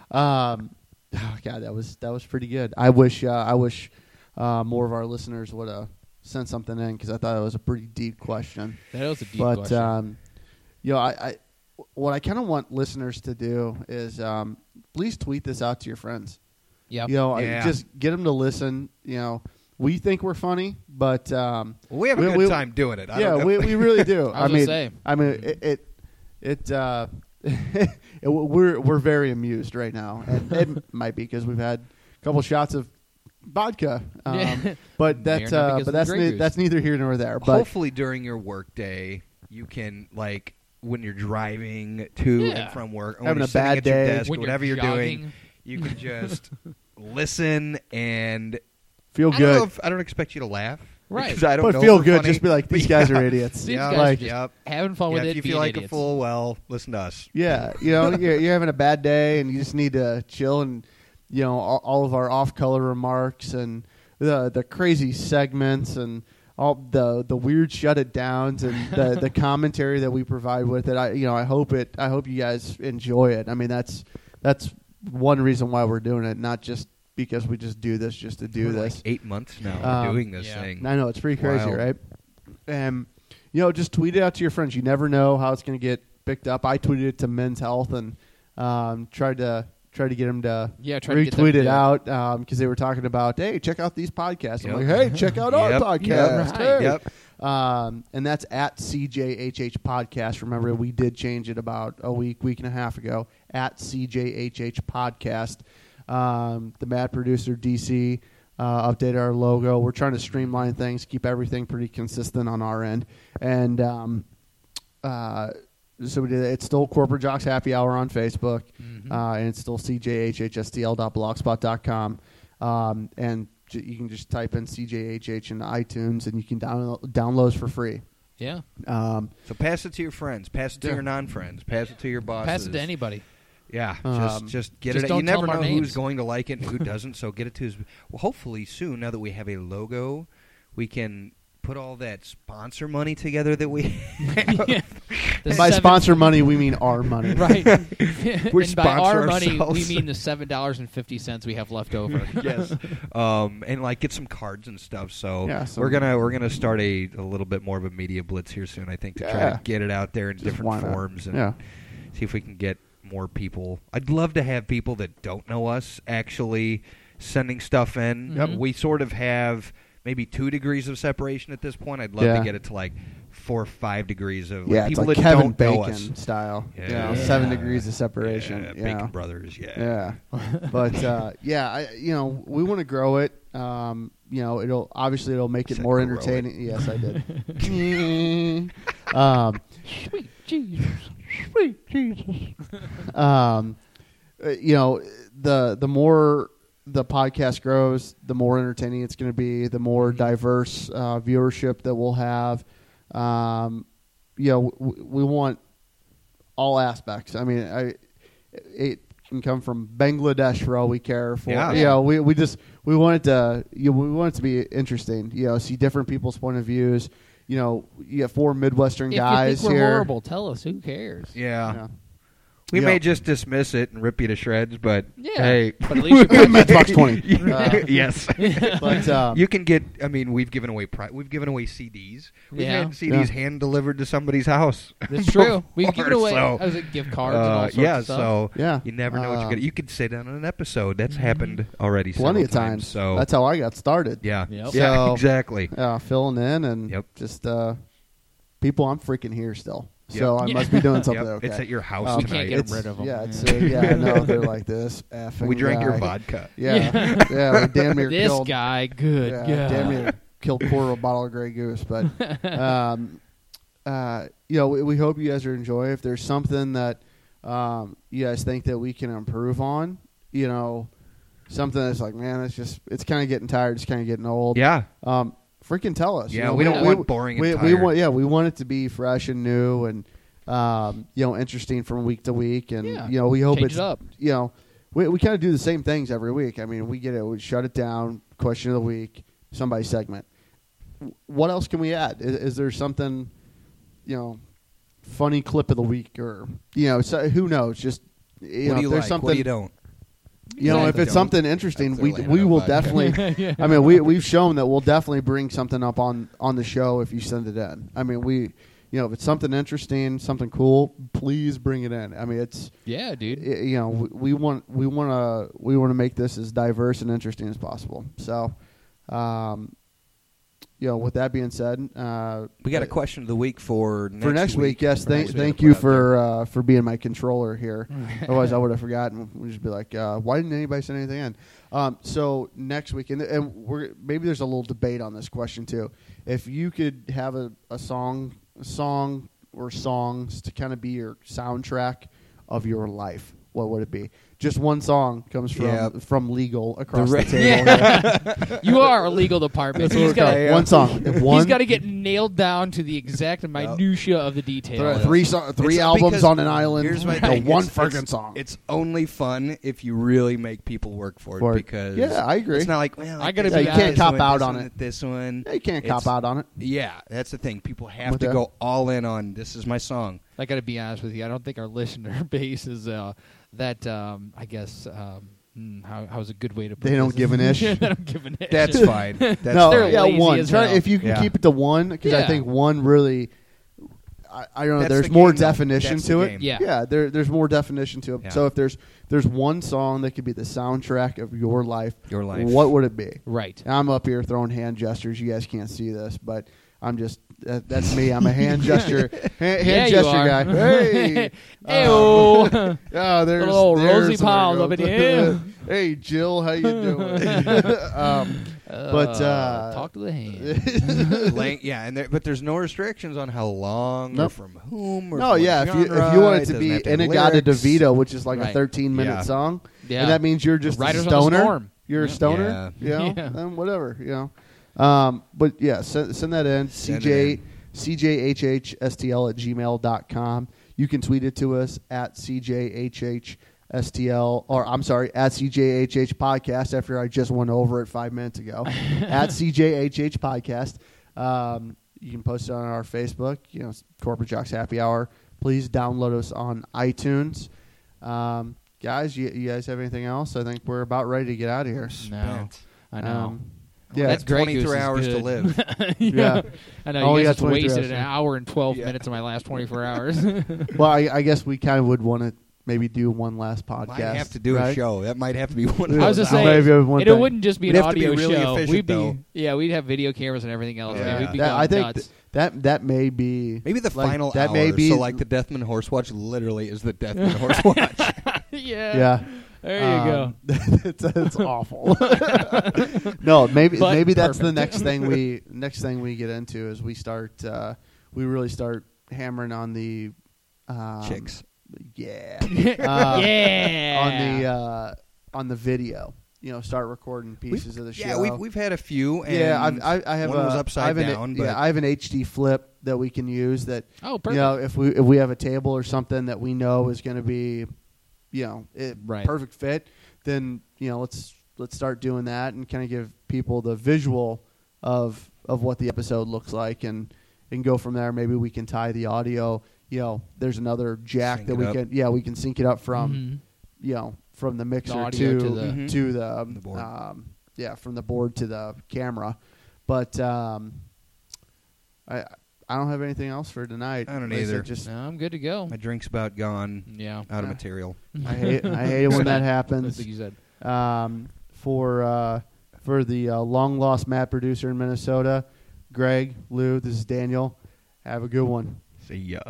Um, oh God, that was that was pretty good. I wish uh, I wish uh, more of our listeners would have sent something in because I thought it was a pretty deep question. That was a deep but question. um, you know, I, I what I kind of want listeners to do is um, please tweet this out to your friends. Yep. You know, I- Yeah. just get them to listen. You know, we think we're funny, but um, Well, we have a We- good we- time doing it. I yeah, don't know. we we really do. I was mean, gonna say. I mean, it it, it uh, it, we're we're very amused right now, and it might be because we've had a couple shots of vodka. Um, Yeah. But May or that's not uh, because but of the that's Grey ne- Goose. that's neither here nor there. But Hopefully, during your work day, you can like when you're driving to Yeah. and from work, or Having when you're a sitting bad at your day. desk, When you're whatever you're doing, jogging. you can just listen and feel I don't know good. if, I don't expect you to laugh, Right. because I don't But know feel if we're good. funny, Just be like, these but guys yeah. are idiots. These Yeah, guys like- are just Yep. having fun Yeah, with if it. you being feel like idiots. a fool, well, listen to us. Yeah, you know, you're, you're having a bad day, and you just need to chill, and you know, all, all of our off-color remarks and the the crazy segments and all the the weird shut it downs and the the commentary that we provide with it. I you know, I hope it. I hope you guys enjoy it. I mean, that's that's one reason why we're doing it, not just because we just do this just to do We're this. like eight months now Um, we're doing this yeah. thing. I know it's pretty crazy, Wild. right? And you know, just tweet it out to your friends. You never know how it's going to get picked up. I tweeted it to Men's Health and um, tried to try to get them to Yeah, try to get them retweet to it do it. out because they were talking about, hey, check out these podcasts. I'm Yep. like, hey, check out our Yep. podcast. Yep. Hey. Yep. Um, and that's at C J H H Podcast. Remember, we did change it about a week, week and a half ago. At C J H H Podcast. Um, the Mad Producer D C uh, updated our logo. We're trying to streamline things, keep everything pretty consistent on our end, and um, uh, so we did. It's still Corporate Jocks Happy Hour on Facebook, Mhm. uh, and it's still C J H H S T L dot blogspot dot com. Um, and j- you can just type in C J H H in iTunes, and you can download downloads for free. Yeah. Um, So pass it to your friends, pass it to Yeah. your non-friends, pass it to your bosses. Pass it to anybody. Yeah, Um, just just get just it. don't You tell never them our know who's names. going to like it and who doesn't. So get it to his. Well, hopefully soon. Now that we have a logo, we can put all that sponsor money together that we. Yeah. The and by seven- sponsor money, we mean our money. Right. We and by our sponsor money, we ourselves. mean the seven dollars and fifty cents we have left over. yes, um, and like get some cards and stuff. So Yeah, some- we're gonna we're gonna start a, a little bit more of a media blitz here soon. I think to try Yeah. to get it out there in Just different why not? forms and Yeah. see if we can get more people. I'd love to have people that don't know us actually sending stuff in. Yep. We sort of have maybe two degrees of separation at this point. I'd love Yeah. to get it to like four or five degrees of like, Yeah, it's people like that Kevin don't know Bacon us. style. Yeah. You know, Yeah. seven degrees of separation. Yeah, you Bacon know. Brothers, yeah. Yeah, but uh, yeah, I, you know, we want to grow it. Um, you know, it'll obviously it'll make it Said more grow entertaining. Yes, I did. um, Sweet Jesus. Sweet Jesus. um, uh, you know, the the more the podcast grows, the more entertaining it's going to be. The more diverse uh, viewership that we'll have. Um, you know, w- we want all aspects. I mean, I it can come from Bangladesh for all we care for. Yeah. You know, we we just we want it to you know, we want it to be interesting. You know, see different people's point of views. You know, you have four Midwestern If guys you think we're here. horrible, tell us. Who cares? Yeah. Yeah. We Yeah. may just dismiss it and rip you to shreds, but Yeah. hey. But at least you're Matchbox twenty. Uh, yes. but um, you can get. I mean, we've given away. Pri- we've given away C Ds. We've Yeah. had C Ds Yeah. hand delivered to somebody's house. That's true. We've before, given away so, as a gift cards and all uh, sorts yeah. of stuff. So yeah, you never know what you're Um, gonna. You could say that on an episode. That's happened already. plenty several of times. So That's how I got started. yeah. Yep. Yeah. So- exactly. uh, filling in and Yep. just uh, people. I'm freaking here still, so Yep. I Yeah. must be doing something Yep. okay. It's at your house Um, You can't tonight. get 'em It's- rid of 'em. Yeah, it's, Yeah. uh, yeah, I know they're like this. Effing we drank your guy. vodka. Yeah, yeah, we damn near This killed. guy, good yeah, God. damn near killed quarter of a bottle of Grey Goose. But um, uh, you know, we, we hope you guys are enjoying. If there's something that um, you guys think that we can improve on, you know, something that's like, man, it's just it's kind of getting tired. It's kind of getting old. Yeah. Um, freaking tell us. Yeah, you know, we don't want boring and we, we tired. want, yeah, we want it to be fresh and new and um, you know, interesting from week to week. And Yeah. you know, we hope Change it's it up. you know, we we kind of do the same things every week. I mean, we get it, we shut it down. Question of the week, somebody segment. What else can we add? Is, is there something, you know, funny clip of the week, or you know, so, who knows? Just you what know, do you if there's like? something What do you don't? you know, if Exactly. it's something interesting, we clearly we not will a podcast. definitely. Yeah. I mean, we we've shown that we'll definitely bring something up on on the show if you send it in. I mean, we, you know, if it's something interesting, something cool, please bring it in. I mean, it's Yeah, dude. i- you know, we, we want we want to we want to make this as diverse and interesting as possible. So, um, you know, with that being said, uh, We got a question of the week for next for next week. Yes, For thank next week thank to you put out for uh, for being my controller here. Otherwise, I would have forgotten. We'd just be like, uh, why didn't anybody send anything in? Um, so next week, and, and we're maybe there's a little debate on this question too. If you could have a, a song, a song or songs to kind of be your soundtrack of your life, what would it be? Just one song comes from Yeah. from Legal across the, re- table. Yeah. You are a legal department. That's what He's we're got calling it. One song. If one, He's got to get nailed down to the exact minutia of the detail. th- three so- three It's albums because on an island. Here's my the thing. one It's- friggin' it's- song. It's only fun if you really make people work for it For it. because Yeah, I agree. It's not like well, I gotta this be one, honest. this You can't one, cop out this on one, it. This one, Yeah, you can't cop It's- out on it. Yeah, that's the thing. People have With to that. go all in on this is my song. I got to be honest with you. I don't think our listener base is uh, that. Um, I guess um, hmm, how how's a good way to put They don't this? give an ish. they don't give an ish. That's fine. That's no, They're fine. yeah, lazy one. as Try, hell. if you can Yeah. keep it to one, because I Yeah. think one really, I, I don't know. That's there's the more game, though. definition That's to the it. game. Yeah. yeah. There, there's more definition to it. Yeah. So if there's there's one song that could be the soundtrack of your life, Your life. what would it be? Right. And I'm up here throwing hand gestures. You guys can't see this, but I'm just that, that's me. I'm a hand gesture, hand, hand Yeah, you gesture are. guy. Hey, Ayo. Um, oh, there's Little old there's Rosie where it Powell goes. up in here. Hey, Jill, how you doing? um, But, uh, talk to the hand. Lang- yeah, and there, but there's no restrictions on how long or Nope. from whom or no, from yeah. what If you if genre. you want it to doesn't be have to have Inagata lyrics. DeVito, which is like a Right. 13 minute Yeah. song, Yeah. and that means you're just Riders a on the stoner. Storm. You're a Yeah. stoner. Yeah. You know, Yeah. then whatever. You know. Um, but yeah, send, send that in. Send CJ it in. C J H H S T L at gmail dot com. You can tweet it to us at C J H H S T L, or I'm sorry, at C J H H Podcast after I just went over it five minutes ago. At C J H H Podcast. Um, you can post it on our Facebook, you know, Corporate Jocks Happy Hour. Please download us on iTunes. Um, guys, you, you guys have anything else? I think we're about ready to get out of here. No, Spent. I know. Um, yeah, That's Grey twenty-three Goose is hours to good. live. Yeah. I know. Oh, You yeah, guys just twenty-three wasted hours, an yeah. hour and twelve Yeah. minutes of my last twenty-four hours. well, I, I guess we kind of would want to maybe do one last podcast. Might have to do right? a show. That might have to be one. Yeah. of I was those just I'll saying, maybe have one and it thing. wouldn't just be We'd an have to be audio really show. efficient, We'd be, though. yeah, we'd have video cameras and everything else. Yeah. Man. We'd be That- going I think nuts. th- that that may be Maybe the like, final that hour. may be so like the Deathman Horse Watch literally is the Deathman Horse Watch. yeah. yeah. There you Um, it's, it's awful. no, maybe But maybe that's the perfect. next thing we next thing we get into is we start uh, we really start hammering on the um, Chicks. Yeah. go. Uh, yeah. On the uh, on the video, you know, start recording pieces of the show. Yeah, we've we've had a few. And yeah, I've, I, I have one a, was I upside have an, down. But Yeah, I have an H D flip that we can use. That oh, perfect. you know, if we if we have a table or something that we know is going to be, you know, it, Right. perfect fit, then you know, let's let's start doing that and kind of give people the visual of of what the episode looks like and and go from there. Maybe we can tie the audio. You know, there's another jack Sync that it we up. can yeah we can sync it up from Mhm. you know from the mixer audio to to the- Mhm. to the, um, The board. um, yeah from the board to the camera. But um, I I don't have anything else for tonight. I don't Like said, either. Just No, I'm good to go. my drink's about gone. Yeah. Out of Yeah. material. I hate I hate it when that That's happens. what you said. Um, for uh, for the uh, long lost Matt producer in Minnesota, Greg, Lou, this is Daniel. Have a good one. See ya.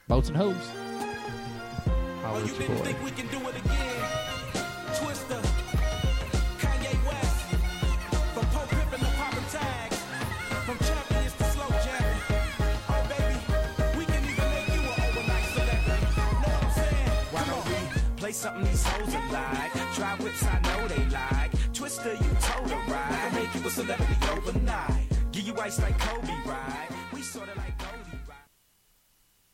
Boats and Hoes. Holla at your boy. Think we can do it again? Twister, Kanye West, from Pope Pippin to Papa Tags, from champions to slow jamming. Oh baby, we can even make you an overnight celebrity. Know what I'm saying? Why don't we play something these hoes are like? Drive whips, I know they like. Twister, you told her right. I can make you a celebrity overnight. Give you ice like Kobe, right? We sorta like.